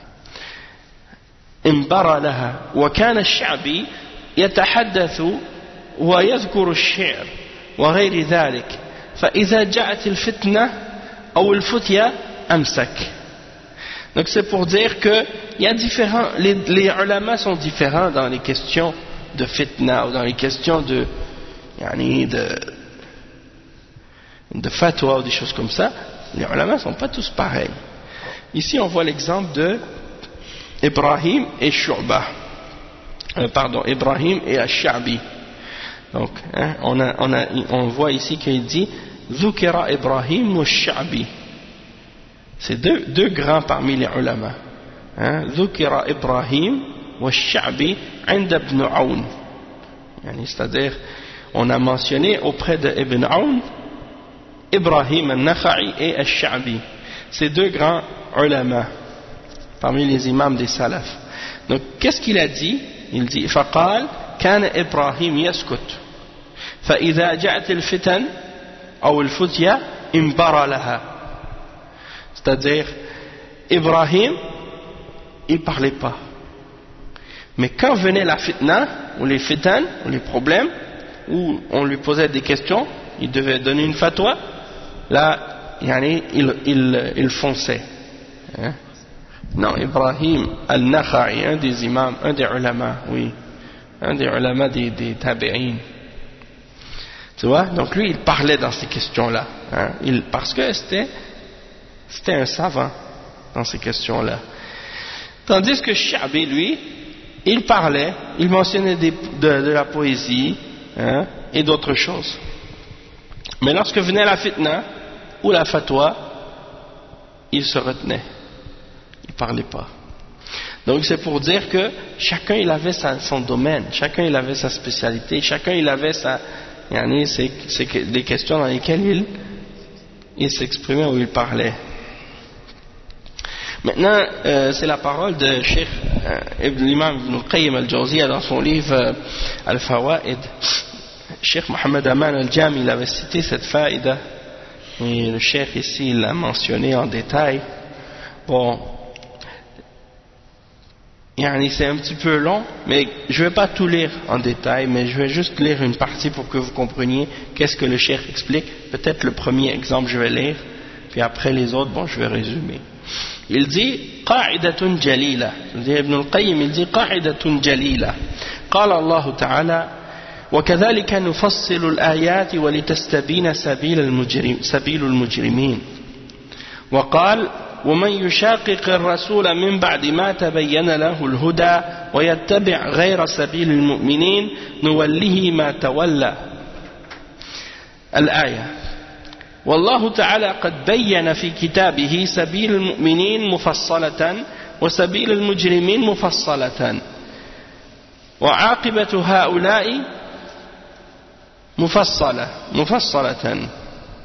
انبرى لها. وكان الشعبي يتحدث ويذكر الشعر وغير ذلك فإذا جاءت الفتنة أو الفتية أمسك. Donc c'est pour dire que il y a différents, les, les ulama sont différents dans les questions de fitna ou dans les questions de yani de de fatwa ou des choses comme ça. Les ulama ne sont pas tous pareils. Ici on voit l'exemple de Ibrahim et Shu'bah, euh, pardon, Ibrahim et Ash-Sha'bi. Donc hein, on, a, on, a, on voit ici qu'il dit Zukira Ibrahim wa Sha'bi. C'est deux, deux grands parmi les ulama. Zukira Ibrahim wa Sha'bi inda Ibn Aoun. C'est-à-dire, on a mentionné auprès de Ibn Aoun Ibrahim al-Nakha'i et al-Sha'bi. C'est deux grands ulama parmi les imams des salaf. Donc, qu'est-ce qu'il a dit? Il dit فقال كان إبراهيم يسكت فإذا جاءت الفتن أو الفتية انبرى لها. C'est-à-dire, Ibrahim, il ne parlait pas. Mais quand venait la fitna, ou les fitan, ou les problèmes, où on lui posait des questions, il devait donner une fatwa, là, yani, il, il, il fonçait. Hein? Non, Ibrahim al-Nakha'i, un des imams, un des ulama, oui, un des ulama des, des tabi'in. Tu vois, donc lui, il parlait dans ces questions-là, hein? il, parce que c'était C'était un savant dans ces questions-là. Tandis que Sha'bi, lui, il parlait, il mentionnait des, de, de la poésie hein, et d'autres choses. Mais lorsque venait la fitna ou la fatwa, il se retenait. Il ne parlait pas. Donc c'est pour dire que chacun il avait sa, son domaine, chacun il avait sa spécialité, chacun il avait sa, yani, c'est, c'est des questions dans lesquelles il, il s'exprimait ou il parlait. Maintenant, euh, c'est la parole de Cheikh euh, l'imam Ibn al-Qayyim al-Jawziyya dans son livre euh, Al-Fawaid. Cheikh Mohammed Aman al-Jami il avait cité cette faïda et le Cheikh ici il l'a mentionné en détail. Bon, yani, c'est un petit peu long, mais je ne vais pas tout lire en détail, mais je vais juste lire une partie pour que vous compreniez qu'est-ce que le Cheikh explique. Peut-être le premier exemple je vais lire, puis après les autres, bon, je vais résumer. Il dit قاعدة جليلة. ابن القيم il dit قاعدة جليلة. قال الله تعالى وكذلك نفصل الآيات ولتستبين سبيل المجرم سبيل المجرمين. وقال ومن يشاقق الرسول من بعد ما تبين له الهدى ويتبع غير سبيل المؤمنين نوله ما تولى. الآية. والله تعالى قد بين في كتابه سبيل المؤمنين مفصلة وسبيل المجرمين مفصلة وعاقبة هؤلاء مفصلة مفصلة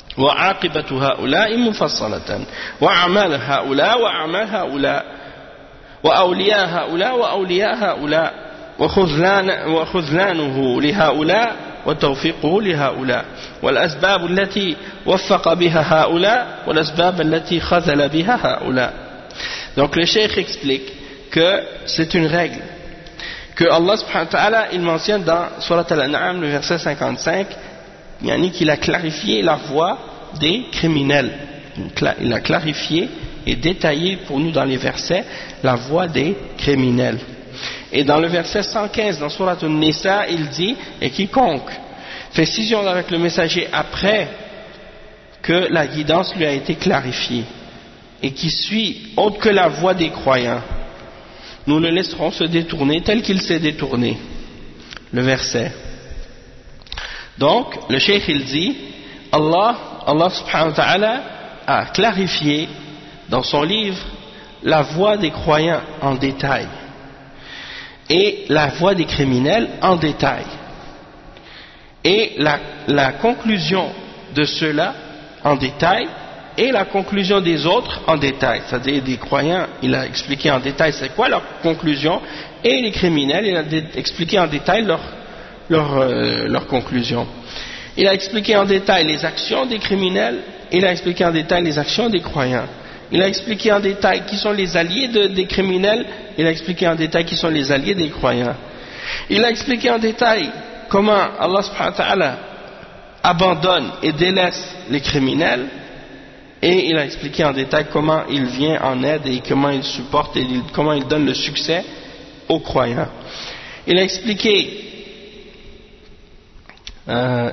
وعاقبة هؤلاء مفصلة وأعمال هؤلاء وأعمال هؤلاء وأولياء هؤلاء وأولياء هؤلاء وخذلان وخذلانه لهؤلاء وتوفيقه لهؤلاء والأسباب التي وفق بها هؤلاء والأسباب التي خذل بها هؤلاء. Donc le cheikh explique que c'est une règle que Allah subhanahu wa ta'ala il mentionne dans Surat Al-An'am le verset cinquante-cinq, yani qu'il a clarifié la voie des criminels. Il a clarifié et détaillé pour nous dans les versets la voie des criminels. Et dans le verset cent quinze dans Surat An-Nisa, il dit: et quiconque fait scission avec le messager après que la guidance lui a été clarifiée et qui suit autre que la voie des croyants, nous le laisserons se détourner tel qu'il s'est détourné. Le verset. Donc, le cheikh il dit, Allah, Allah subhanahu wa ta'ala a clarifié dans son livre la voie des croyants en détail et la voie des criminels en détail. Et la, la conclusion de ceux-là en détail et la conclusion des autres en détail, c'est-à-dire des croyants, il a expliqué en détail c'est quoi leur conclusion, et les criminels, il a expliqué en détail leur, leur, euh, leur conclusion. Il a expliqué en détail les actions des criminels, il a expliqué en détail les actions des croyants. Il a expliqué en détail qui sont les alliés de, des criminels, il a expliqué en détail qui sont les alliés des croyants. Il a expliqué en détail comment Allah subhanahu wa ta'ala abandonne et délaisse les criminels, et il a expliqué en détail comment il vient en aide et comment il supporte et il, comment il donne le succès aux croyants. Il a expliqué euh,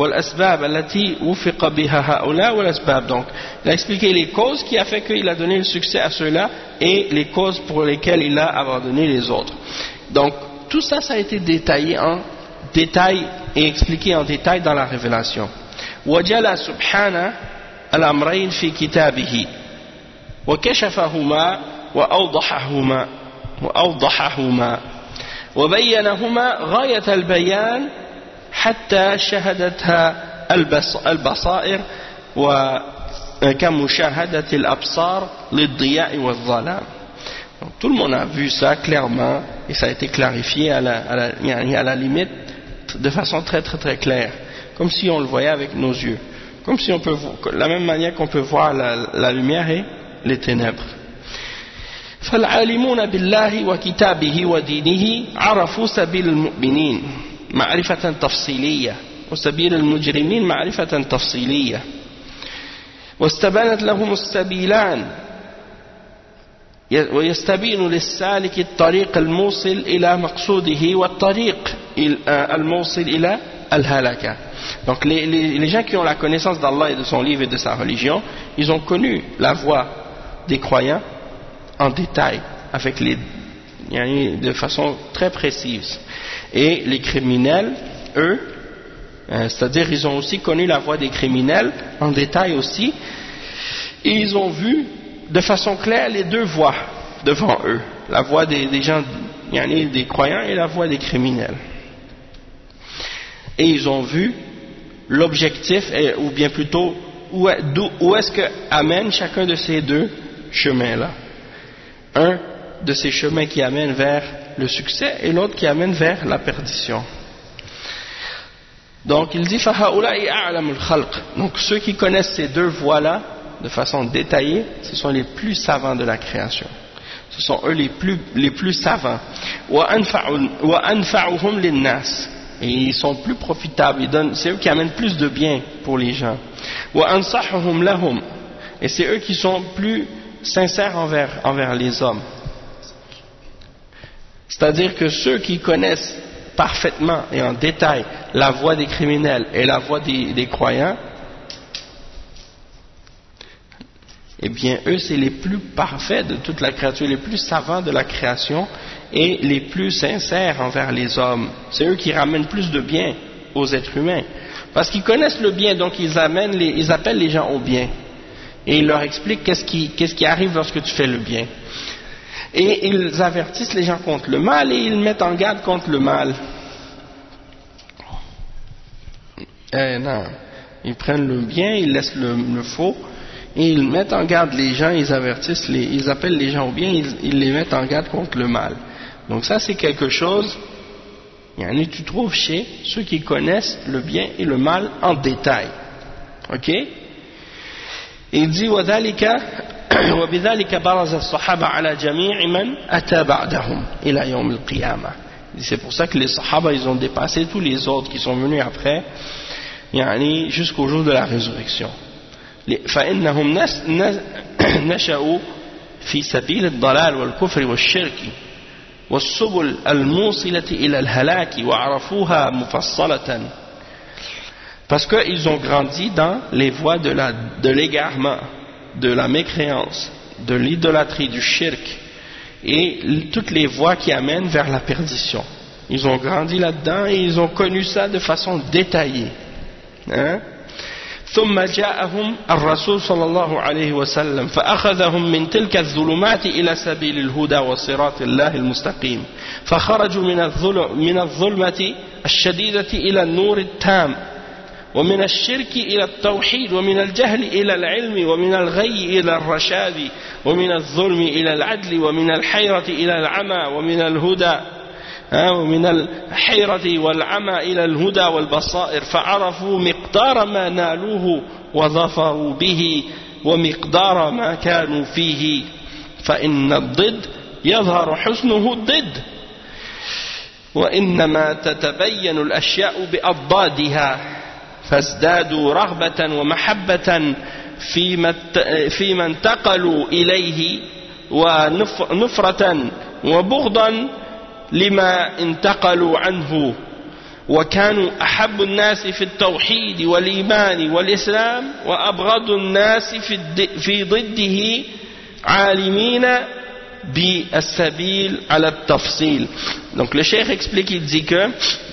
donc il a expliqué les causes qui a fait qu'il a donné le succès à ceux-là et les causes pour lesquelles il a abandonné les autres. Donc tout ça, ça a été détaillé en détail et expliqué en détail dans la révélation. وَجَلَى سُبْحَانَهُ الأمرين في كتابه وكشفهما وأوضحهما وأوضحهما وبينهما غاية البيان حتى شهدتها البصائر وكمشاهدة الأبصار للضياء والظلام. Donc, tout le monde a vu ça clairement et ça a été clarifié à la, à la, à la limite de façon très très très claire, comme si on le voyait avec nos yeux. Comme si on peut, la même manière qu'on peut voir la, la lumière et les ténèbres. فالعالمون بالله وكتابه ودينه عرفوا سبيل المؤمنين معرفة تفصيلية وسبيل المجرمين معرفة تفصيلية واستبانت لهم السبيلان ويستبين للسالك الطريق الموصل إلى مقصوده والطريق الموصل إلى الهلكة. Donc les, les, les gens qui ont la connaissance d'Allah et de son livre et de sa religion, ils ont connu la voie des croyants en détail, avec les, de façon très précise. Et les criminels, eux, euh, c'est-à-dire ils ont aussi connu la voie des criminels en détail aussi, et ils ont vu de façon claire les deux voies devant eux, la voie des, des gens, des croyants et la voie des criminels. Et ils ont vu l'objectif, ou bien plutôt où, où est-ce que amène chacun de ces deux chemins-là. Un de ces chemins qui amène vers le succès et l'autre qui amène vers la perdition. Donc il dit فَهَؤُلَاءِ أَعْلَمُ الْخَلْقِ. Donc ceux qui connaissent ces deux voies-là de façon détaillée, ce sont les plus savants de la création. Ce sont eux les plus, les plus savants. وَأَنْفَعُهُمْ لِلنَّاسِ. Et ils sont plus profitables, c'est eux qui amènent plus de bien pour les gens. وَأَنْصَحُهُمْ لَهُمْ. Et c'est eux qui sont plus sincères envers, envers les hommes. C'est-à-dire que ceux qui connaissent parfaitement et en détail la voie des criminels et la voie des, des croyants, eh bien eux c'est les plus parfaits de toute la créature, les plus savants de la création et les plus sincères envers les hommes. C'est eux qui ramènent plus de bien aux êtres humains, parce qu'ils connaissent le bien, donc ils, amènent les, ils appellent les gens au bien et ils leur expliquent qu'est-ce qui, qu'est-ce qui arrive lorsque tu fais le bien, et ils avertissent les gens contre le mal et ils mettent en garde contre le mal. Eh non. Ils prennent le bien, ils laissent le, le faux, et ils mettent en garde les gens, ils avertissent, les, ils appellent les gens au bien, ils, ils les mettent en garde contre le mal. Donc ça c'est quelque chose, yani, tu trouves chez ceux qui connaissent le bien et le mal en détail. Ok? Et il dit وذلك وبذلك برز الصحابة على جميع من أتى بعدهم إلى يوم القيامة. C'est pour ça que les Sahaba ils ont dépassé tous les autres qui sont venus après, يعني jusqu'au jour de la résurrection. فإنهم نشأوا في سبيل الضلال والكفر والشرك والسبل الموصلة إلى الهلاك وعرفوها مفصلة. Parce qu'ils ont grandi dans les voies de, la, de l'égarement, de la mécréance, de l'idolâtrie, du shirk, et toutes les voies qui amènent vers la perdition. Ils ont grandi là-dedans et ils ont connu ça de façon détaillée. Hein? ثم جاءهم الرسول صلى الله عليه وسلم فأخذهم من تلك الظلمات إلى سبيل الهدى وصراط الله المستقيم فخرجوا من الظلم من الظلمة الشديدة إلى النور التام ومن الشرك إلى التوحيد ومن الجهل إلى العلم ومن الغي إلى الرشاد ومن الظلم إلى العدل ومن الحيرة إلى العمى ومن الهدى ومن الحيرة والعمى إلى الهدى والبصائر فعرفوا مقدار ما نالوه وظفروا به ومقدار ما كانوا فيه فإن الضد يظهر حسنه الضد وإنما تتبين الأشياء بأضدادها فازدادوا رغبة ومحبة فيما انتقلوا إليه ونفرة وبغضا لما انتقلوا عنه وكانوا أحب الناس في التوحيد والإيمان والإسلام وأبغض الناس في ضده عالمين بالسبيل على التفصيل. Donc le cheikh explique, il dit que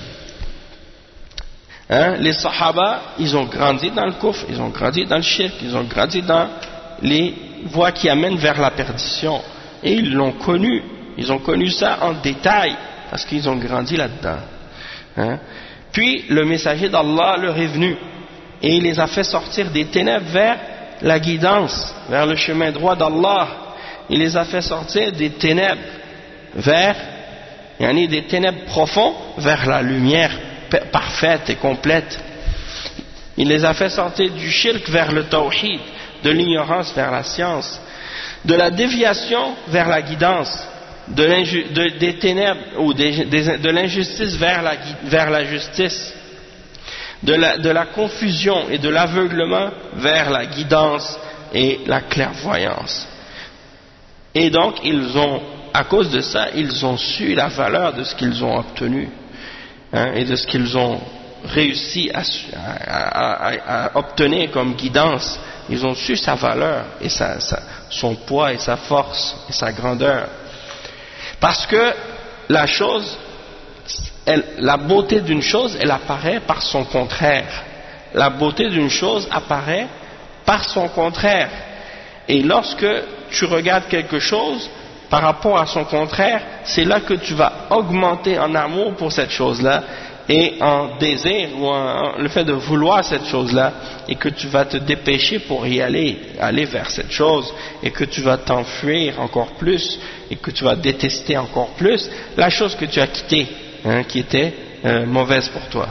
hein, les Sahaba, ils ont grandi dans le kufr, ils ont grandi dans le shirk, ils ont grandi dans les voies qui amènent vers la perdition et ils l'ont connu. Ils ont connu ça en détail parce qu'ils ont grandi là-dedans. Hein? Puis le messager d'Allah leur est venu et il les a fait sortir des ténèbres vers la guidance, vers le chemin droit d'Allah. Il les a fait sortir des ténèbres vers, yani des ténèbres profonds vers la lumière parfaite et complète. Il les a fait sortir du shirk vers le tawhid, de l'ignorance vers la science, de la déviation vers la guidance, de, de des ténèbres ou des, des, de l'injustice vers la, vers la justice, de la, de la confusion et de l'aveuglement vers la guidance et la clairvoyance. Et donc ils ont, à cause de ça, ils ont su la valeur de ce qu'ils ont obtenu, hein, et de ce qu'ils ont réussi à, à, à, à obtenir comme guidance. Ils ont su sa valeur et sa, sa, son poids et sa force et sa grandeur. Parce que la chose, elle, la beauté d'une chose, elle apparaît par son contraire. La beauté d'une chose apparaît par son contraire. Et lorsque tu regardes quelque chose par rapport à son contraire, c'est là que tu vas augmenter en amour pour cette chose-là et en désir ou en, en le fait de vouloir cette chose-là, et que tu vas te dépêcher pour y aller, aller vers cette chose, et que tu vas t'enfuir encore plus, et que tu vas détester encore plus la chose que tu as quittée, hein, qui était euh, mauvaise pour toi.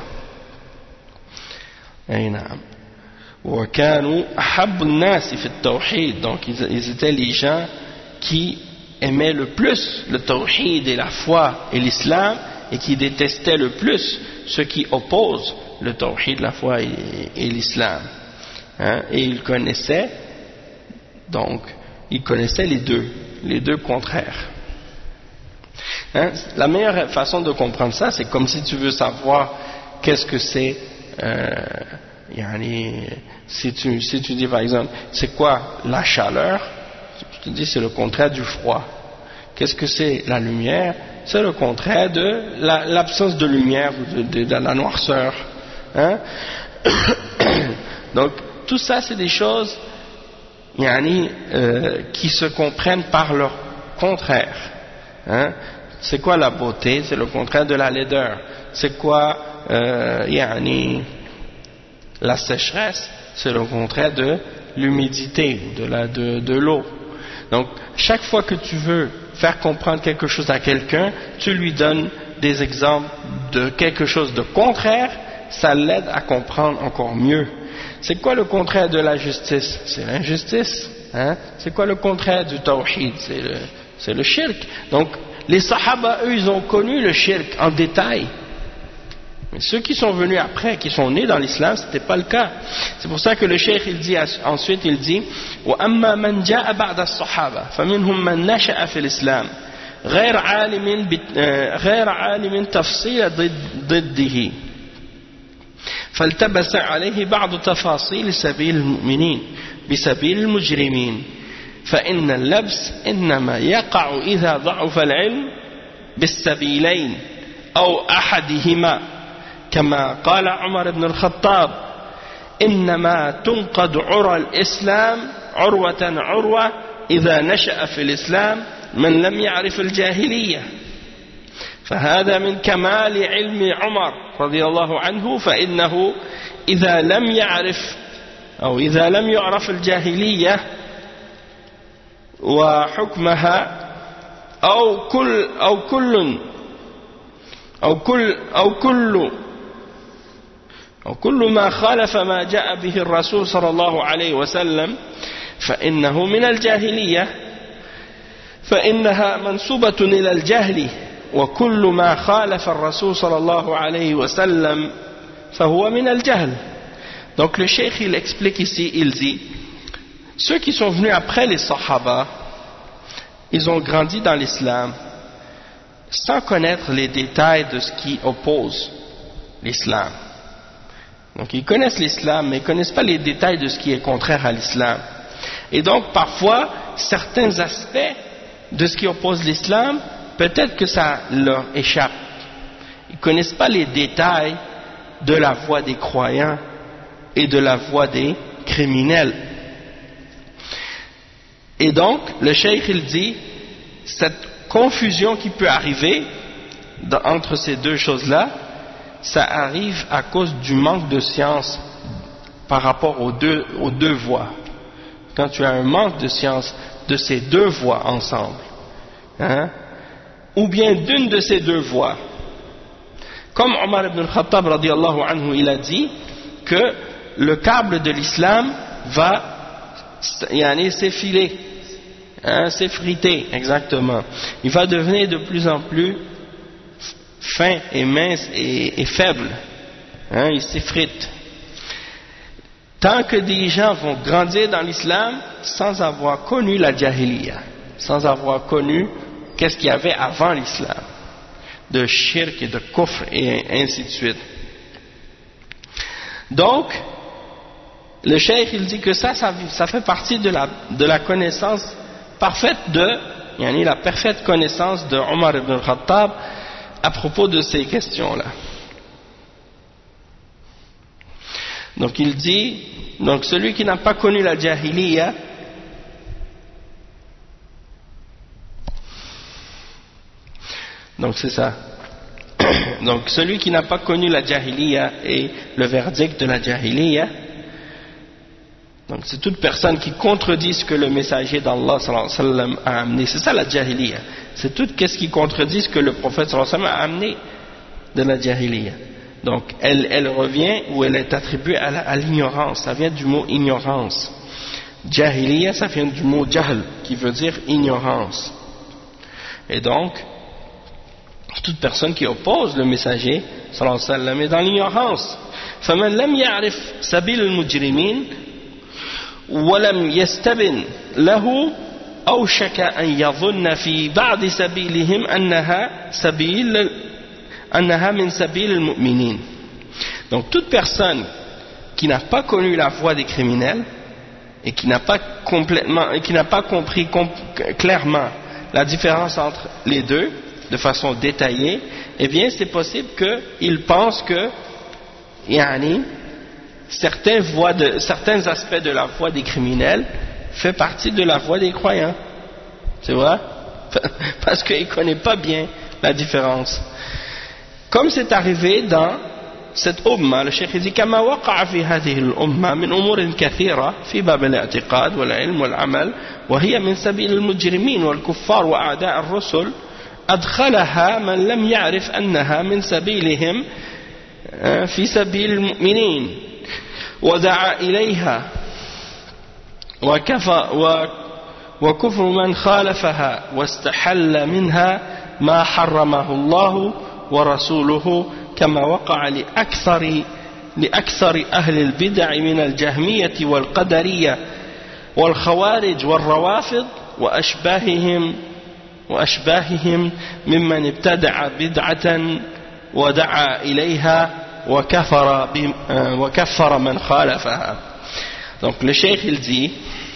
Donc ils, ils étaient les gens qui aimaient le plus le tawhid et la foi et l'islam, et qui détestaient le plus ceux qui opposent le tawhid, la foi et, et l'islam. Hein? Et ils connaissaient, donc, ils connaissaient les deux, les deux contraires. Hein? La meilleure façon de comprendre ça, c'est comme si tu veux savoir qu'est-ce que c'est, euh, yani, si tu, si tu dis par exemple, c'est quoi la chaleur? Je te dis c'est le contraire du froid. Qu'est-ce que c'est la lumière? C'est le contraire de la, l'absence de lumière, de, de, de la noirceur. Hein? Donc tout ça c'est des choses yani, euh, qui se comprennent par leur contraire. Hein? C'est quoi la beauté? C'est le contraire de la laideur. C'est quoi euh, yani, La sécheresse, c'est le contraire de l'humidité, de, la, de, de l'eau. Donc, chaque fois que tu veux faire comprendre quelque chose à quelqu'un, tu lui donnes des exemples de quelque chose de contraire, ça l'aide à comprendre encore mieux. C'est quoi le contraire de la justice? C'est l'injustice. Hein? C'est quoi le contraire du tawhid? C'est le, c'est le shirk. Donc, les sahaba, eux, ils ont connu le shirk en détail. Mais ceux qui sont venus après, qui sont nés dans l'islam, c'était pas le cas. C'est pour ça que le cheikh, il dit, ensuite, il dit, وَأَمَّا مَنْ جَاءَ بَعْدَ الصَّحَابَةِ فَمِنْهُمْ مَنْ نَشَأَ فِي الإسلام غير عالم غير عالم تفصيل ضده فالتبس عليه بعض تفاصيل سبيل المؤمنين بسبيل المجرمين فإن اللبس إنما يقع إذا ضعف العلم بالسبيلين أو أحدهما كما قال عمر بن الخطاب إنما تنقض عرى الإسلام عروة عروة إذا نشأ في الإسلام من لم يعرف الجاهلية فهذا من كمال علم عمر رضي الله عنه فإنه إذا لم يعرف أو إذا لم يعرف الجاهلية وحكمها أو كل أو كل أو كل أو كل أو كل ما خالف ما جاء به الرسول صلى الله عليه وسلم فإنه من الجاهلية فإنها منسوبة إلى الجهل وكل ما خالف الرسول صلى الله عليه وسلم فهو من الجهل. Donc le cheikh il explique ici, il dit ceux qui sont venus après les sahaba, ils ont grandi dans l'islam sans connaître les détails de ce qui oppose l'islam. Donc ils connaissent l'islam mais ils ne connaissent pas les détails de ce qui est contraire à l'islam. Et donc parfois certains aspects de ce qui oppose l'islam, peut-être que ça leur échappe. Ils ne connaissent pas les détails de la voie des croyants et de la voie des criminels. Et donc, le cheikh il dit, cette confusion qui peut arriver dans, entre ces deux choses-là, ça arrive à cause du manque de science par rapport aux deux, aux deux voies. Quand tu as un manque de science de ces deux voies ensemble, hein, ou bien d'une de ces deux voies, comme Omar ibn al-Khattab radiallahu anhu, il a dit que le câble de l'islam va yani, s'effiler, hein, s'effriter, exactement. Il va devenir de plus en plus fin et mince et, et faible, hein, il s'effrite. Tant que des gens vont grandir dans l'islam sans avoir connu la jahiliya, sans avoir connu qu'est-ce qu'il y avait avant l'islam, de shirk et de kufr et ainsi de suite. Donc, le cheikh il dit que ça, ça, ça fait partie de la, de la connaissance parfaite de, yani la parfaite connaissance de Omar ibn al-Khattab à propos de ces questions-là. Donc il dit, donc celui qui n'a pas connu la jahiliya, donc c'est ça, donc celui qui n'a pas connu la jahiliya et le verdict de la jahiliya, donc c'est toute personne qui contredit ce que le messager d'Allah sallallahu alayhi wa sallam a amené, c'est ça la jahiliya, c'est tout ce qui contredit ce que le prophète sallallahu alayhi wa sallam a amené de la jahiliya. Donc elle, elle revient ou elle est attribuée à, la, à l'ignorance, ça vient du mot ignorance. Jahiliya, ça vient du mot jahl, qui veut dire ignorance. Et donc, toute personne qui oppose le messager, sallallahu alayhi wa sallam, est dans l'ignorance. فَمَنْ لَمْ يَعْرِفْ سَبِيلَ الْمُجْرِمِينَ وَلَمْ يَسْتَبِنْ لَهُ أَوْشَكَ أَنْ يَظُنَّ فِي بَعْضِ سَبِيلِهِمْ أَنَّهَا سَبِيلُ أنها من سبيل المؤمنين. Donc toute personne qui n'a pas connu la voie des criminels et qui n'a pas complètement et qui n'a pas compris clairement la différence entre les deux de façon détaillée, eh bien c'est possible qu'il pense que yani, certains, voies de, certains aspects de la voie des criminels fait partie de la voie des croyants. C'est vrai? Parce qu'il ne connaît pas bien la différence. Comme c'est arrivé dans cette umma, le cheikh dit كما وقع في هذه الأمة من أمور كثيرة في باب الاعتقاد والعلم والعمل وهي من سبيل المجرمين والكفار وأعداء الرسل أدخلها من لم يعرف أنها من سبيلهم في سبيل المؤمنين ودعا إليها وكفر من خالفها واستحل منها ما حرمه الله ورسوله كما وقع لأكثر لأكثر أهل البدع من الجهمية والقدرية والخوارج والروافض وأشباههم وأشباههم ممن ابتدع بدعة ودعا إليها وكفر وكفر من خالفها. Donc le cheikh il dit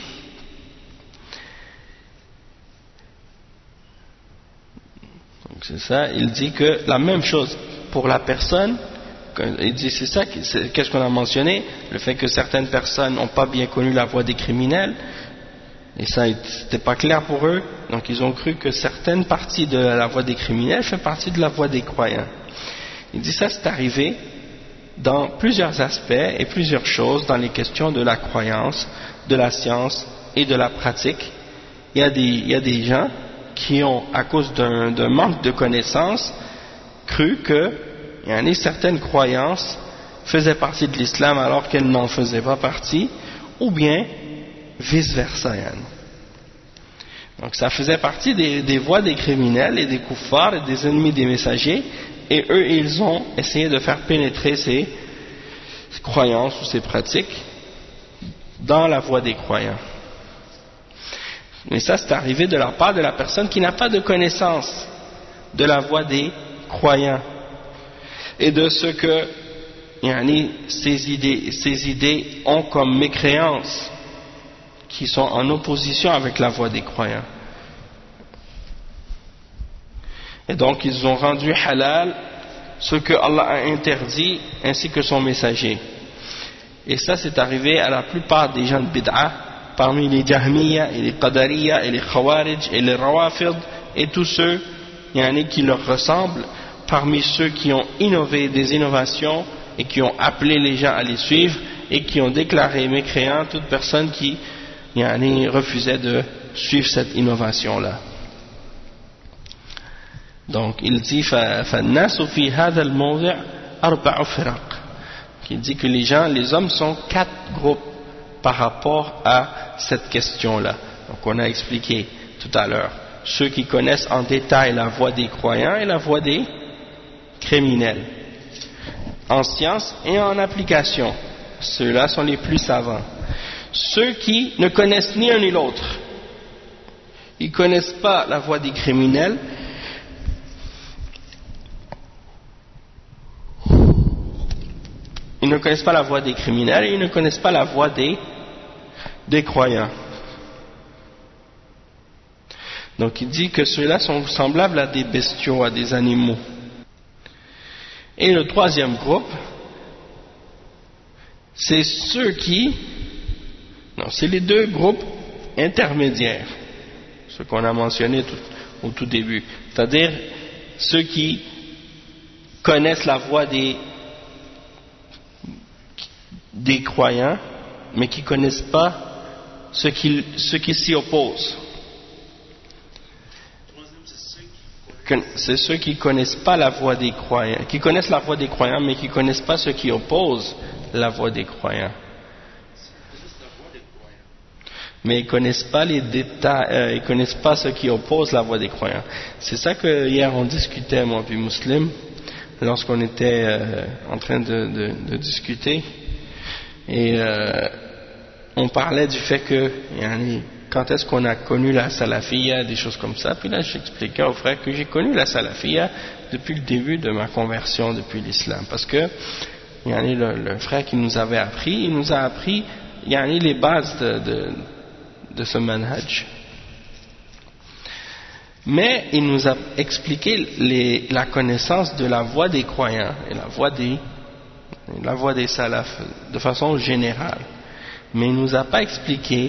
donc c'est ça, il dit que la même chose pour la personne, il dit c'est ça, qu'est-ce qu'on a mentionné, le fait que certaines personnes n'ont pas bien connu la voie des criminels, et ça c'était pas clair pour eux, donc ils ont cru que certaines parties de la voie des criminels font partie de la voie des croyants. Il dit ça c'est arrivé dans plusieurs aspects et plusieurs choses dans les questions de la croyance, de la science et de la pratique. Il y a des, il y a des gens qui ont, à cause d'un, d'un manque de connaissances, cru que il y en a certaines croyances faisaient partie de l'islam alors qu'elles n'en faisaient pas partie, ou bien vice-versa. Donc ça faisait partie des, des voies des criminels et des kuffars et des ennemis des messagers, et eux ils ont essayé de faire pénétrer ces croyances ou ces pratiques dans la voie des croyants. Mais ça c'est arrivé de la part de la personne qui n'a pas de connaissance de la voie des croyants et de ce que yani, ces, idées, ces idées ont comme mécréances qui sont en opposition avec la voie des croyants. Et donc ils ont rendu halal ce que Allah a interdit ainsi que son messager. Et ça c'est arrivé à la plupart des gens de bid'a, parmi les Jahmiya et les Qadariya et les Khawarij et les Rawafid et tous ceux il y en a qui leur ressemblent, parmi ceux qui ont innové des innovations et qui ont appelé les gens à les suivre et qui ont déclaré mécréants toute personne qui il y en a refusait de suivre cette innovation là. Donc il dit فالناس في هذا الموضع أربع فرق. Il dit que les gens, les hommes sont quatre groupes par rapport à cette question-là. Donc on a expliqué tout à l'heure ceux qui connaissent en détail la voie des croyants et la voie des criminels en science et en application. Ceux-là sont les plus savants. Ceux qui ne connaissent ni un ni l'autre, ils ne connaissent pas la voie des criminels, ils ne connaissent pas la voie des criminels et ils ne connaissent pas la voie des, des croyants. Donc il dit que ceux-là sont semblables à des bestiaux, à des animaux. Et le troisième groupe, c'est ceux qui, non, c'est les deux groupes intermédiaires, ce qu'on a mentionné tout, au tout début, c'est-à-dire ceux qui connaissent la voie des des croyants, mais qui ne connaissent pas ceux qui, ceux qui s'y opposent. C'est ceux qui ne connaissent pas la voie des croyants, qui connaissent la voie des croyants, mais qui ne connaissent pas ceux qui opposent la voie des croyants. Mais ils ne connaissent pas les détails, euh, ils ne connaissent pas ceux qui opposent la voie des croyants. C'est ça que hier on discutait, moi puis Muslim, lorsqu'on était euh, en train de, de, de discuter. Et euh, on parlait du fait que yani, quand est-ce qu'on a connu la salafiyya, des choses comme ça. Puis là j'expliquais au frère que j'ai connu la salafiyya depuis le début de ma conversion, depuis l'islam, parce que yani, le, le frère qui nous avait appris, il nous a appris yani, les bases de, de, de ce manhaj. Mais il nous a expliqué les, la connaissance de la voie des croyants et la voie des la voie des salafs de façon générale, mais il ne nous a pas expliqué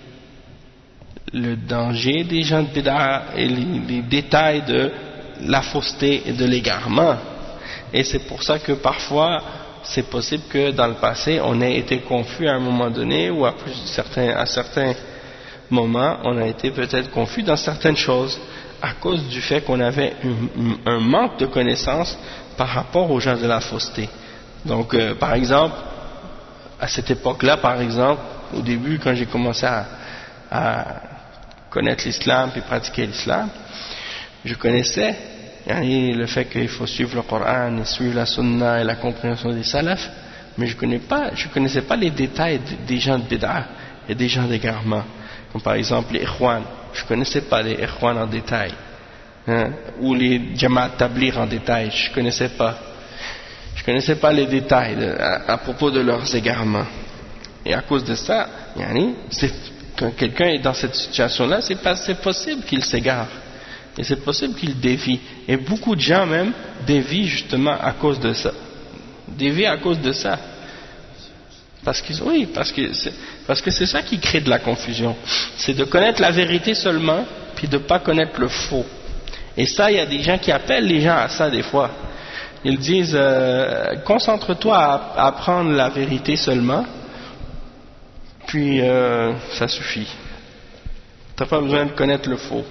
le danger des gens de bid'a et les, les détails de la fausseté et de l'égarement. Et c'est pour ça que parfois c'est possible que dans le passé on ait été confus à un moment donné, ou à, plus, certains, à certains moments on a été peut-être confus dans certaines choses à cause du fait qu'on avait un, un manque de connaissances par rapport aux gens de la fausseté. Donc euh, par exemple, à cette époque-là, par exemple, au début quand j'ai commencé à, à connaître l'islam puis pratiquer l'islam, je connaissais le fait qu'il faut suivre le Coran et suivre la Sunna et la compréhension des salafs, mais je ne connaissais pas les détails des gens de bid'ah et des gens d'égarement, comme par exemple les ikhwan. Je ne connaissais pas les ikhwan en détail, hein, ou les jama'at tabligh en détail, je ne connaissais pas. Je ne connaissais pas les détails de, à, à propos de leurs égarements. Et à cause de ça, yani, quand quelqu'un est dans cette situation-là, c'est, pas, c'est possible qu'il s'égare. Et c'est possible qu'il dévie. Et beaucoup de gens même dévient justement à cause de ça. Dévient à cause de ça. Parce que, oui, parce que, c'est, parce que c'est ça qui crée de la confusion. C'est de connaître la vérité seulement, puis de ne pas connaître le faux. Et ça, il y a des gens qui appellent les gens à ça des fois. Ils disent, euh, concentre-toi à, à apprendre la vérité seulement, puis euh, ça suffit. Tu n'as pas besoin de connaître le faux.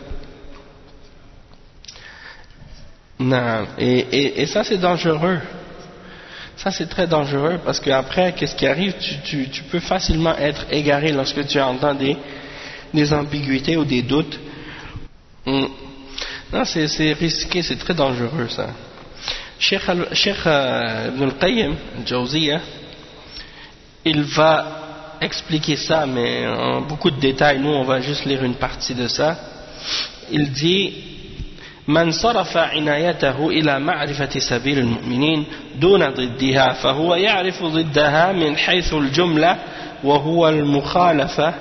Non, et, et, et ça c'est dangereux. Ça c'est très dangereux parce qu'après, qu'est-ce qui arrive, tu, tu, tu peux facilement être égaré lorsque tu entends des, des ambiguïtés ou des doutes. Non, c'est, c'est risqué, c'est très dangereux ça. Cheikh, Cheikh euh, Ibn al-Qayyim, Jawziyya, il va expliquer ça, mais en beaucoup de détails. Nous, on va juste lire une partie de ça. Il dit: من صرف عنايته إلى معرفة سبيل المؤمنين دون ضدها فهو يعرف ضدها من حيث الجملة وهو المخالفة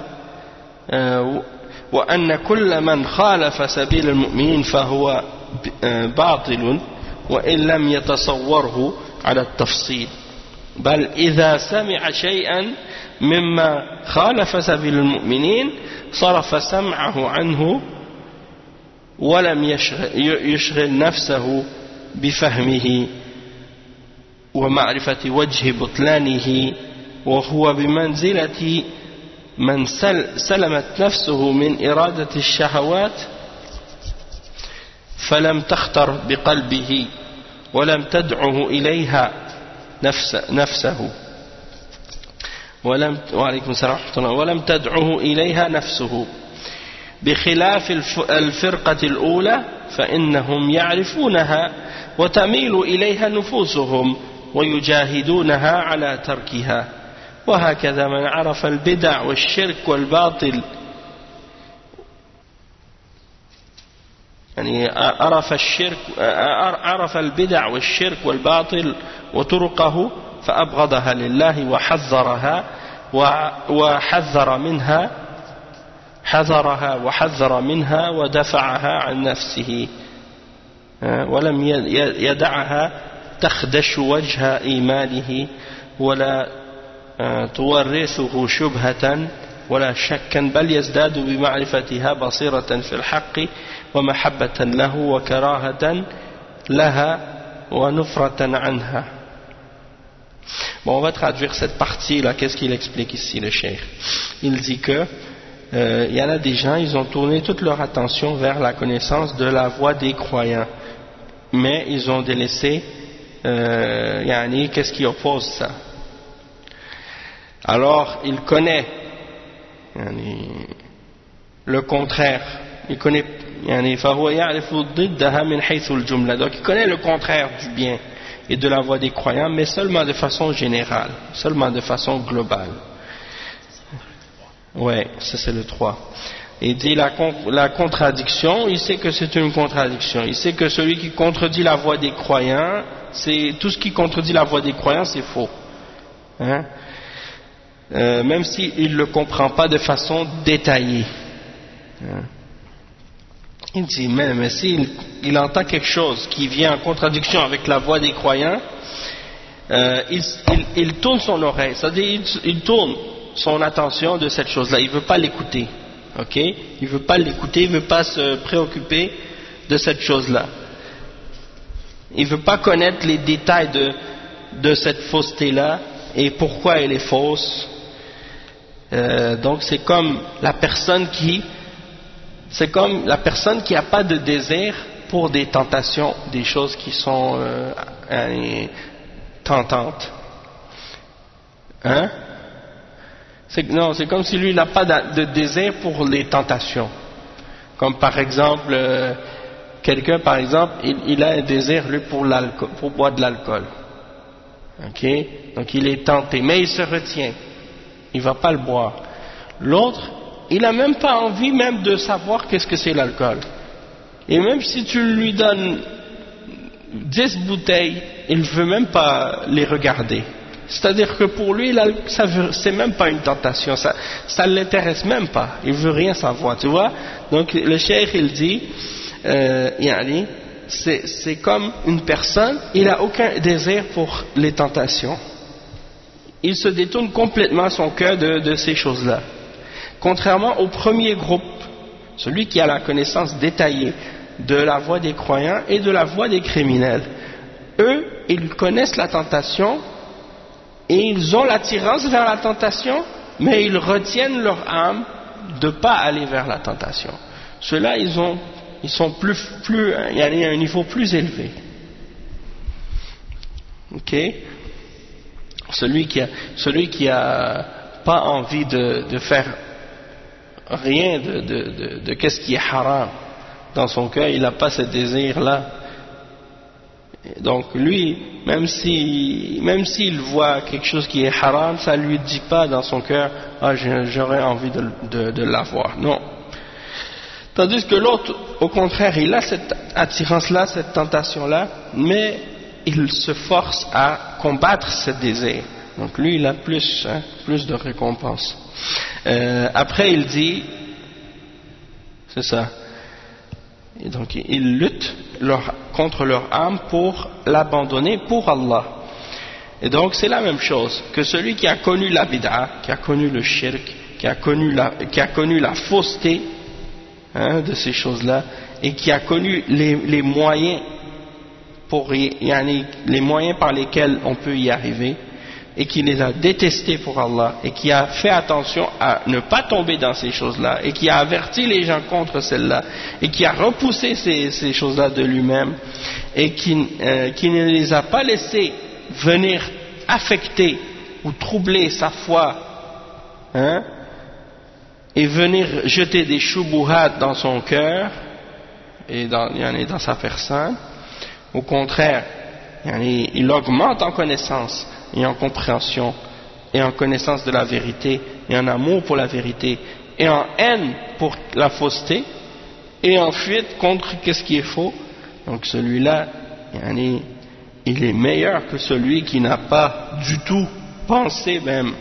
وأن كل من خالف سبيل المؤمنين فهو باطل وإن لم يتصوره على التفصيل بل إذا سمع شيئا مما خالف سبيل المؤمنين صرف سمعه عنه ولم يشغل نفسه بفهمه ومعرفة وجه بطلانه وهو بمنزلة من سلمت نفسه من إرادة الشهوات فلم تخطر بقلبه ولم تدعه إليها نفس نفسه ولم وعليكم السلام ورحمة الله ولم تدعه إليها نفسه بخلاف الفرقة الأولى فإنهم يعرفونها وتميل إليها نفوسهم ويجاهدونها على تركها وهكذا من عرف البدع والشرك والباطل يعني عرف الشرك عرف البدع والشرك والباطل وطرقه فأبغضها لله وحذرها وحذر منها حذرها وحذر منها ودفعها عن نفسه ولم يدعها تخدش وجه إيمانه ولا تورثه شبهة ولا شكا بل يزداد بمعرفتها بصيرة في الحق ومحبة له وكراهة لها ونفرة عنها. Bon, on va traduire cette partie-là. Qu'est-ce qu'il explique ici, le cheikh? Il dit que euh, il y en a des gens, ils ont tourné toute leur attention vers la connaissance de la voie des croyants, mais ils ont délaissé euh, yani, qu'est-ce qui oppose ça? Alors, il connaît yani, le contraire. Il connaît yani, donc il connaît le contraire du bien et de la voie des croyants, mais seulement de façon générale, seulement de façon globale. Ouais, ça c'est le trois. Il dit la, la contradiction, il sait que c'est une contradiction. Il sait que celui qui contredit la voie des croyants, c'est tout ce qui contredit la voie des croyants, c'est faux. Hein? Euh, même s'il ne le comprend pas de façon détaillée. Hein? Il dit même, mais s'il il entend quelque chose qui vient en contradiction avec la voie des croyants, euh, il, il, il tourne son oreille, c'est-à-dire il, il tourne son attention de cette chose-là, il ne veut pas l'écouter, ok? Il ne veut pas l'écouter, il ne veut pas se préoccuper de cette chose-là. Il ne veut pas connaître les détails de, de cette fausseté-là et pourquoi elle est fausse. Euh, donc c'est comme la personne qui c'est comme la personne qui n'a pas de désir pour des tentations, des choses qui sont euh, euh, tentantes. Hein? C'est, non, c'est comme si lui n'a pas de désir pour les tentations. Comme par exemple, euh, quelqu'un par exemple, il, il a un désir lui pour l'alcool, pour boire de l'alcool. Ok? Donc il est tenté, mais il se retient. Il va pas le boire. L'autre, il a même pas envie même de savoir qu'est-ce que c'est l'alcool. Et même si tu lui donnes dix bouteilles, il veut même pas les regarder. C'est-à-dire que pour lui, ça c'est même pas une tentation, ça, ça ne l'intéresse même pas. Il veut rien savoir, tu vois. Donc le cheikh il dit, euh, yani, c'est, c'est comme une personne, il a aucun désir pour les tentations. Il se détourne complètement son cœur de, de ces choses-là. Contrairement au premier groupe, celui qui a la connaissance détaillée de la voie des croyants et de la voie des criminels. Eux, ils connaissent la tentation et ils ont l'attirance vers la tentation, mais ils retiennent leur âme de ne pas aller vers la tentation. Ceux-là, ils, ont, ils sont plus, plus, il y a un niveau plus élevé. Ok? Celui qui a, celui qui a pas envie de, de faire rien de, de, de, de qu'est-ce qui est haram dans son cœur, il n'a pas ce désir-là. Donc lui, même si, même s'il voit quelque chose qui est haram, ça lui dit pas dans son cœur, ah j'aurais envie de, de, de l'avoir. Non. Tandis que l'autre, au contraire, il a cette attirance-là, cette tentation-là, mais il se force à combattre ce désir. Donc lui, il a plus, hein, plus de récompense. Euh, après, il dit, c'est ça. Et donc, ils luttent leur, contre leur âme pour l'abandonner pour Allah. Et donc, c'est la même chose que celui qui a connu la bid'a, qui a connu le shirk, qui a connu la, qui a connu la fausseté, hein, de ces choses-là, et qui a connu les, les moyens pour y, yani, les moyens par lesquels on peut y arriver, et qui les a détestés pour Allah, et qui a fait attention à ne pas tomber dans ces choses-là, et qui a averti les gens contre celles-là, et qui a repoussé ces, ces choses-là de lui-même, et qui, euh, qui ne les a pas laissés venir affecter ou troubler sa foi, hein, et venir jeter des shubuhat dans son cœur, et dans, yani, dans sa personne. Au contraire, yani, il augmente en connaissance et en compréhension et en connaissance de la vérité et en amour pour la vérité et en haine pour la fausseté et en fuite contre ce qui est faux. Donc celui-là, yani, il est meilleur que celui qui n'a pas du tout pensé même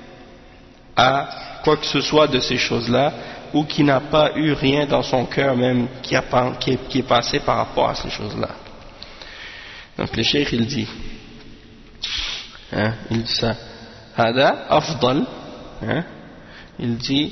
à quoi que ce soit de ces choses-là, ou qui n'a pas eu rien dans son cœur même qui, a, qui, est, qui est passé par rapport à ces choses-là. Donc le cheikh il dit, hein, il dit ça, hada afdal, hein, il dit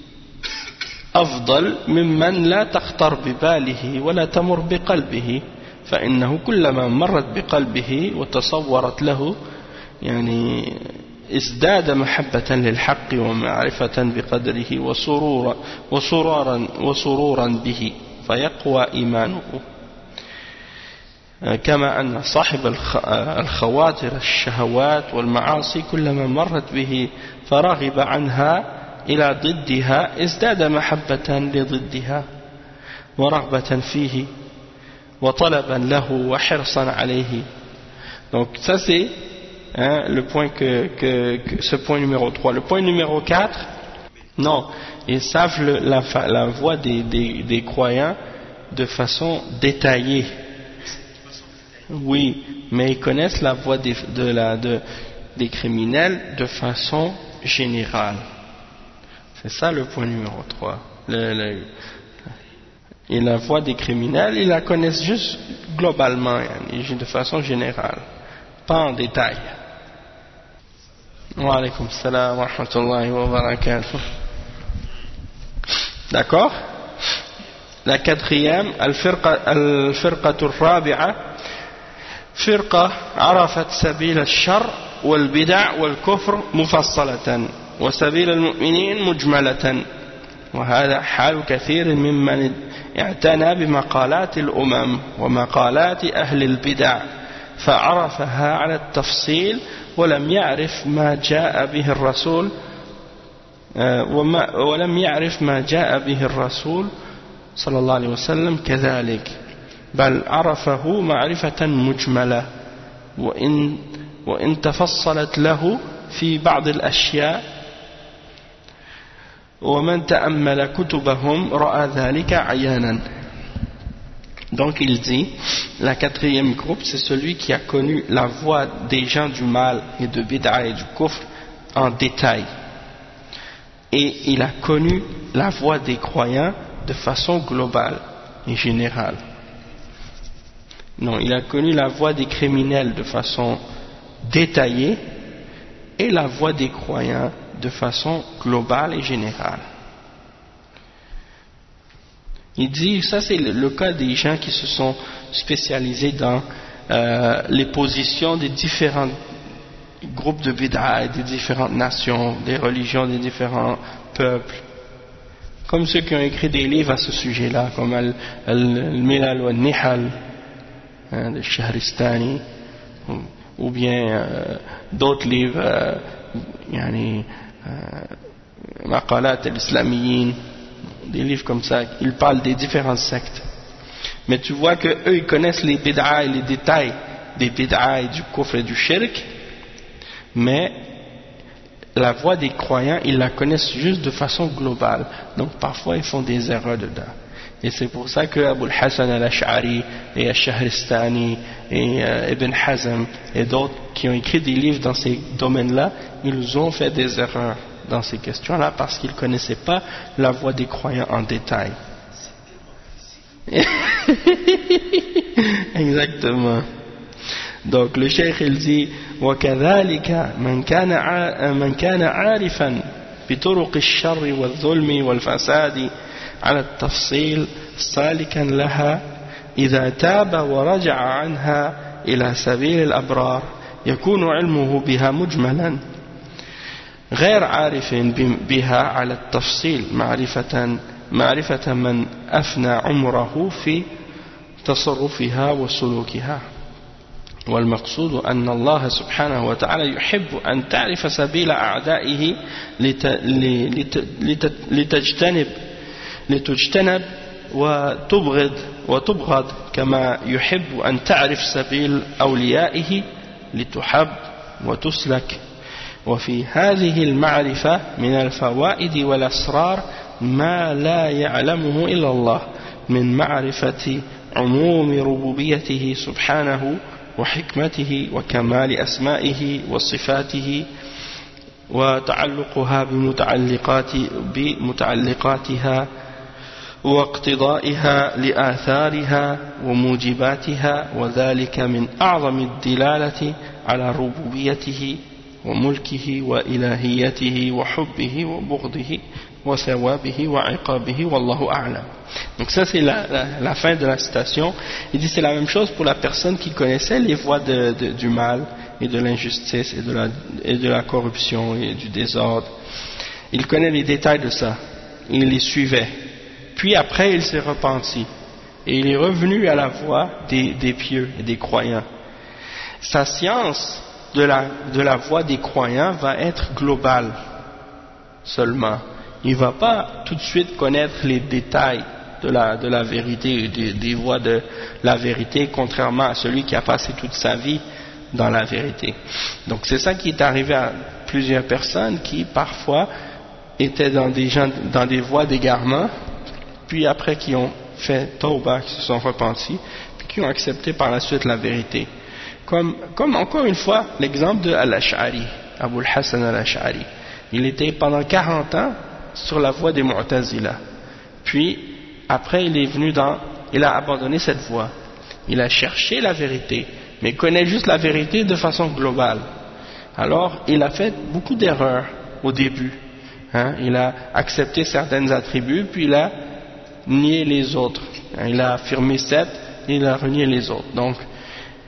أفضل ممن لا تخطر بباله ولا تمر بقلبه فإنه كلما مرت بقلبه وتصورت له يعني ازداد محبة للحق ومعرفة بقدره وسرورا وسرورا وسرورا به فيقوى إيمانه كما أن صاحب الخواطر الشهوات والمعاصي كلما مرت به فرغب عنها إلى ضدها ازداد محبة لضدها ورغبة فيه وطلبا له وحرصا عليه. Donc ça c'est, hein, le point que, que, que ce point numéro trois. Le point numéro quatre, non, ils savent le, la, la voie des, des, des croyants de façon détaillée. Oui, mais ils connaissent la voie des, de la, de, des criminels de façon générale. C'est ça le point numéro trois. Le, le, et la voie des criminels, ils la connaissent juste globalement, de façon générale, pas en détail. Wa alaykum salam wa rahmatullahi wa barakatuh. D'accord? La quatrième, al-firqatu al-rabi'a, فرقة عرفت سبيل الشر والبدع والكفر مفصلة وسبيل المؤمنين مجملة وهذا حال كثير ممن اعتنى بمقالات الأمم ومقالات أهل البدع فعرفها على التفصيل ولم يعرف ما جاء به الرسول وما ولم يعرف ما جاء به الرسول صلى الله عليه وسلم كذلك بل عرفه معرفة مجملة وإن, وإن تفصلت له في بعض الأشياء ومن تأمل كتبهم رأى ذلك عيانا. Donc il dit, la quatrième groupe, c'est celui qui a connu la voie des gens du mal et de bid'a et du kufr en détail. Et il a connu la voie des croyants de façon globale et générale. Non, il a connu la voie des criminels de façon détaillée et la voie des croyants de façon globale et générale. Il dit, ça c'est le, le cas des gens qui se sont spécialisés dans euh, les positions des différents groupes de bid'a, des différentes nations, des religions des différents peuples. Comme ceux qui ont écrit des livres à ce sujet-là, comme Al-Milal wa Nihal, hein, de Shahristani, ou, ou bien euh, d'autres livres, euh, yani, euh, Maqalat al-Islamiyin, des livres comme ça, ils parlent des différentes sectes. Mais tu vois que eux ils connaissent les bid'a et les détails des bid'a et du kufr et du shirk, mais la voie des croyants, ils la connaissent juste de façon globale. Donc parfois ils font des erreurs dedans. Et c'est pour ça que Abu al-Hasan al-Ash'ari et al-Shahristani et euh, Ibn Hazm et d'autres qui ont écrit des livres dans ces domaines-là, ils ont fait des erreurs dans ces questions-là parce qu'ils ne connaissaient pas la voie des croyants en détail. Exactement. Donc le cheikh il dit وكذلك من كان من كان عارفا بطرق الشر والظلم والفساد على التفصيل سالكا لها إذا تاب ورجع عنها إلى سبيل الأبرار يكون علمه بها مجملا غير عارف بها على التفصيل معرفة معرفة من أفنى عمره في تصرفها وسلوكها. والمقصود أن الله سبحانه وتعالى يحب أن تعرف سبيل أعدائه لتجتنب لتجتنب وتبغض وتبغض كما يحب أن تعرف سبيل أوليائه لتحب وتسلك. وفي هذه المعرفة من الفوائد والأسرار ما لا يعلمه إلا الله من معرفة عموم ربوبيته سبحانه وحكمته وكمال أسمائه وصفاته وتعلقها بمتعلقات بمتعلقاتها واقتضائها لآثارها وموجباتها وذلك من أعظم الدلالة على ربوبيته وملكه وإلهيته وحبه وبغضه وثوابه وعقابه والله أعلم. Donc ça c'est la, la, la fin de la citation. Il dit c'est la même chose pour la personne qui connaissait les voies de, de, du mal et de l'injustice et de, la, et de la corruption et du désordre. Il connaît les détails de ça, il les suivait, puis après il s'est repenti et il est revenu à la voie des, des pieux et des croyants. Sa science de la, de la voie des croyants va être globale seulement. Il ne va pas tout de suite connaître les détails de la, de la vérité, des, des voies de la vérité, contrairement à celui qui a passé toute sa vie dans la vérité. Donc c'est ça qui est arrivé à plusieurs personnes qui parfois étaient dans des, gens, dans des voies d'égarement, puis après qui ont fait tawbah, qui se sont repentis, puis qui ont accepté par la suite la vérité. Comme, comme encore une fois l'exemple de Al-Ash'ari, Abu al-Hasan al-Ash'ari. Il était pendant quarante ans sur la voie des Mu'tazila. Puis, après, il est venu dans, il a abandonné cette voie. Il a cherché la vérité, mais il connaît juste la vérité de façon globale. Alors, il a fait beaucoup d'erreurs au début. Hein? Il a accepté certains attributs, puis il a nié les autres. Hein? Il a affirmé sept, et il a renié les autres. Donc,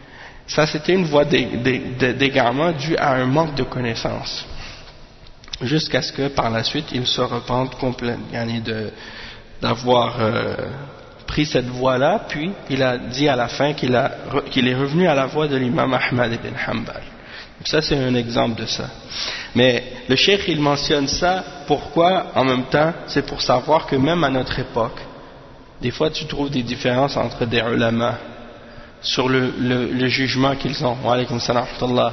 Ça, c'était une voie d'égarement due à un manque de connaissance. Jusqu'à ce que, par la suite, il se repente complètement de, d'avoir euh, pris cette voie-là, puis il a dit à la fin qu'il, a, qu'il est revenu à la voie de l'imam Ahmad ibn Hanbal. Donc ça, c'est un exemple de ça. Mais le cheikh, il mentionne ça, pourquoi? En même temps, c'est pour savoir que même à notre époque, des fois, tu trouves des différences entre des ulama sur le, le, le jugement qu'ils ont. Wa alaykum salam wa rahmatullah.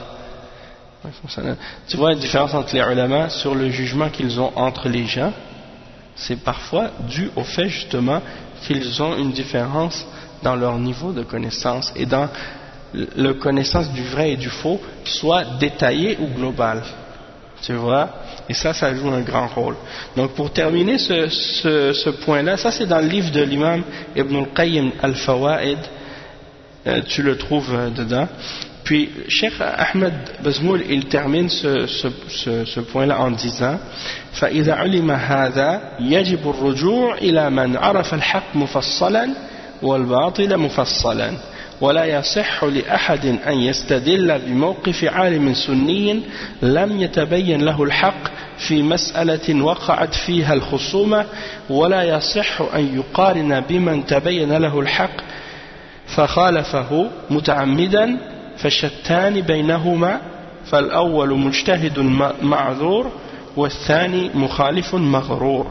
Tu vois une différence entre les ulama sur le jugement qu'ils ont entre les gens. C'est parfois dû au fait justement qu'ils ont une différence dans leur niveau de connaissance et dans la connaissance du vrai et du faux, soit détaillée ou globale. Tu vois? Et ça, ça joue un grand rôle. Donc pour terminer ce, ce, ce point-là, ça c'est dans le livre de l'imam Ibn al-Qayyim al-Fawaid, euh, tu le trouves euh, dedans. Puis Cheikh Ahmed Bazmoul, il termine ce, ce, ce, ce point-là en disant فإذا علم هذا يجب الرجوع إلى من عرف الحق مفصلا والباطل مفصلا ولا يصح لأحد أن يستدل بموقف عالم سني لم يتبين له الحق في مسألة وقعت فيها الخصومة ولا يصح أن يقارن بمن تبين له الحق فخالفه متعمدا فالشتان بينهما فالأول مجتهد معذور والثاني مخالف مغرور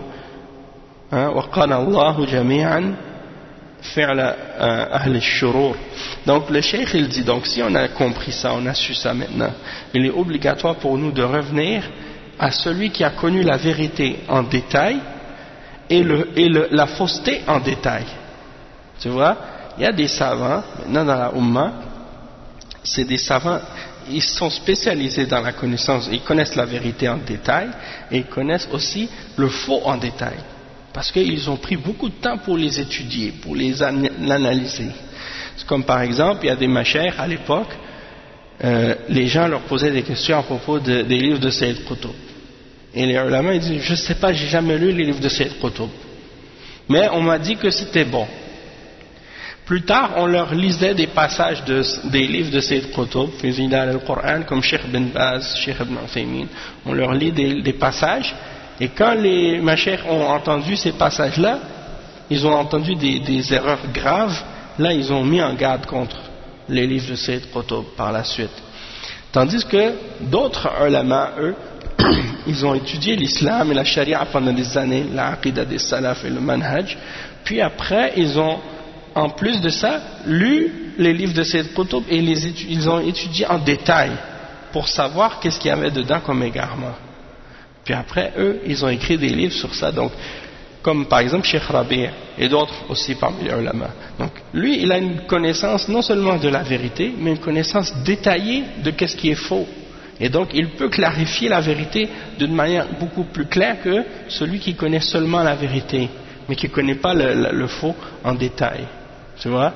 وقال الله جميعا فعل أهل الشرور. Donc le cheikh il dit, donc si on a compris ça, on a su ça maintenant, il est obligatoire pour nous de revenir à celui qui a connu la vérité en détail et, le, et le, la fausseté en détail. Tu vois, il y a des savants maintenant dans la Ummah, c'est des savants, ils sont spécialisés dans la connaissance, ils connaissent la vérité en détail et ils connaissent aussi le faux en détail. Parce qu'ils ont pris beaucoup de temps pour les étudier, pour les analyser. C'est comme par exemple, il y a des machères à l'époque, euh, les gens leur posaient des questions à propos de, des livres de Sayyid Qutb. Et les ulama ils disent, je ne sais pas, j'ai jamais lu les livres de Sayyid Qutb. Mais on m'a dit que c'était bon. Plus tard, on leur lisait des passages de, des livres de Sayyid Qutb, Fizilal al-Qur'an, comme Cheikh bin Baz, Cheikh ibn Uthaymin. On leur lit des, des passages. Et quand les machères ont entendu ces passages-là, ils ont entendu des, des erreurs graves, là ils ont mis en garde contre les livres de Sayyid Qutb par la suite. Tandis que d'autres ulama, eux, ils ont étudié l'islam et la charia pendant des années, l'aqidah des salaf et le manhaj, puis après ils ont, en plus de ça, lu les livres de Sayyid Qutb et les étu- ils ont étudié en détail pour savoir qu'est-ce qu'il y avait dedans comme égarement. Puis après, eux, ils ont écrit des livres sur ça, donc, comme par exemple Cheikh Rabi' et d'autres aussi parmi les ulama. Donc, lui, il a une connaissance non seulement de la vérité, mais une connaissance détaillée de qu'est-ce qui est faux. Et donc, il peut clarifier la vérité d'une manière beaucoup plus claire que celui qui connaît seulement la vérité, mais qui ne connaît pas le, le, le faux en détail. Tu vois?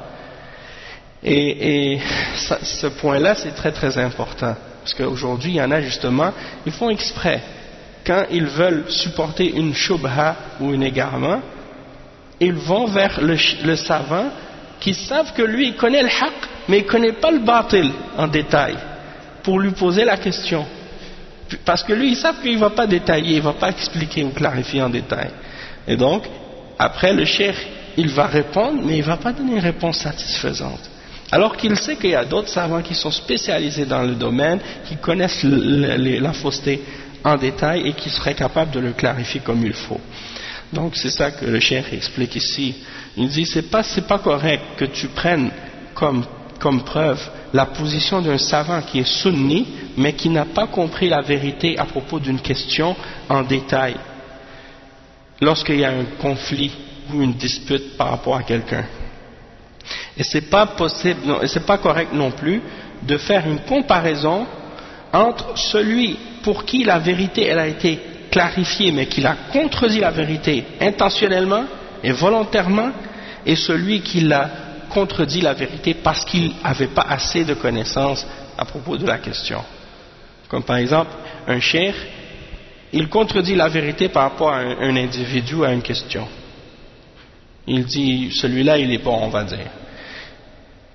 Et, et ça, ce point-là, c'est très très important. Parce qu'aujourd'hui, il y en a justement, ils font exprès. Quand ils veulent supporter une shubha ou un égarement, ils vont vers le, le savant qui savent que lui, il connaît le haqq, mais il ne connaît pas le batil en détail, pour lui poser la question. Parce que lui, ils savent qu'il ne va pas détailler, il ne va pas expliquer ou clarifier en détail. Et donc, après le cheikh, il va répondre, mais il ne va pas donner une réponse satisfaisante. Alors qu'il sait qu'il y a d'autres savants qui sont spécialisés dans le domaine, qui connaissent le, le, la fausseté en détail et qui seraient capables de le clarifier comme il faut. Donc c'est ça que le cheikh explique ici. Il dit c'est pas c'est pas correct que tu prennes comme comme preuve la position d'un savant qui est sunni mais qui n'a pas compris la vérité à propos d'une question en détail lorsqu'il y a un conflit ou une dispute par rapport à quelqu'un. Et c'est pas possible, non, et c'est pas correct non plus de faire une comparaison entre celui pour qui la vérité elle a été clarifiée mais qui a contredit la vérité intentionnellement et volontairement et celui qui l'a contredit la vérité parce qu'il n'avait pas assez de connaissances à propos de la question. Comme par exemple un cheikh, il contredit la vérité par rapport à un, un individu à une question. Il dit celui-là il est bon on va dire.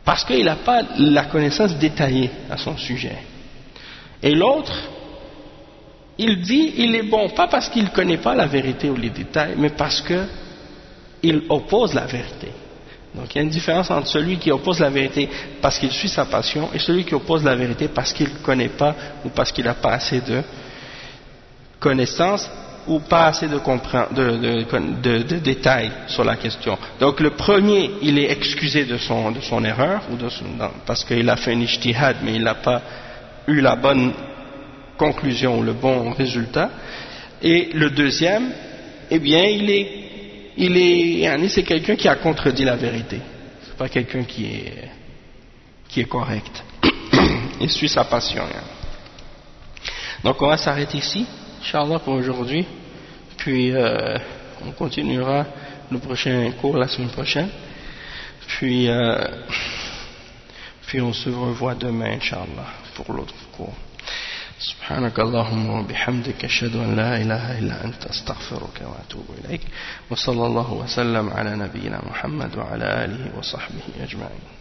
parce qu'il n'a pas la connaissance détaillée à son sujet. Et l'autre, il dit il est bon, pas parce qu'il ne connaît pas la vérité ou les détails, mais parce qu'il oppose la vérité. Donc il y a une différence entre celui qui oppose la vérité parce qu'il suit sa passion et celui qui oppose la vérité parce qu'il ne connaît pas ou parce qu'il n'a pas assez de connaissances ou pas assez de, de, de, de, de détails sur la question. Donc le premier, il est excusé de son, de son erreur ou de son, parce qu'il a fait un ijtihad mais il n'a pas eu la bonne conclusion ou le bon résultat. Et le deuxième, eh bien il est il est c'est quelqu'un qui a contredit la vérité, c'est pas quelqu'un qui est qui est correct. Il suit sa passion. Donc on va s'arrêter ici, Inch'Allah, pour aujourd'hui, puis euh, on continuera le prochain cours la semaine prochaine, puis euh, puis on se revoit demain, Inch'Allah, pour l'autre cours. سبحانك اللهم وبحمدك أشهد أن لا إله إلا أنت أستغفرك وأتوب إليك وصلى الله وسلم على نبينا محمد وعلى آله وصحبه أجمعين.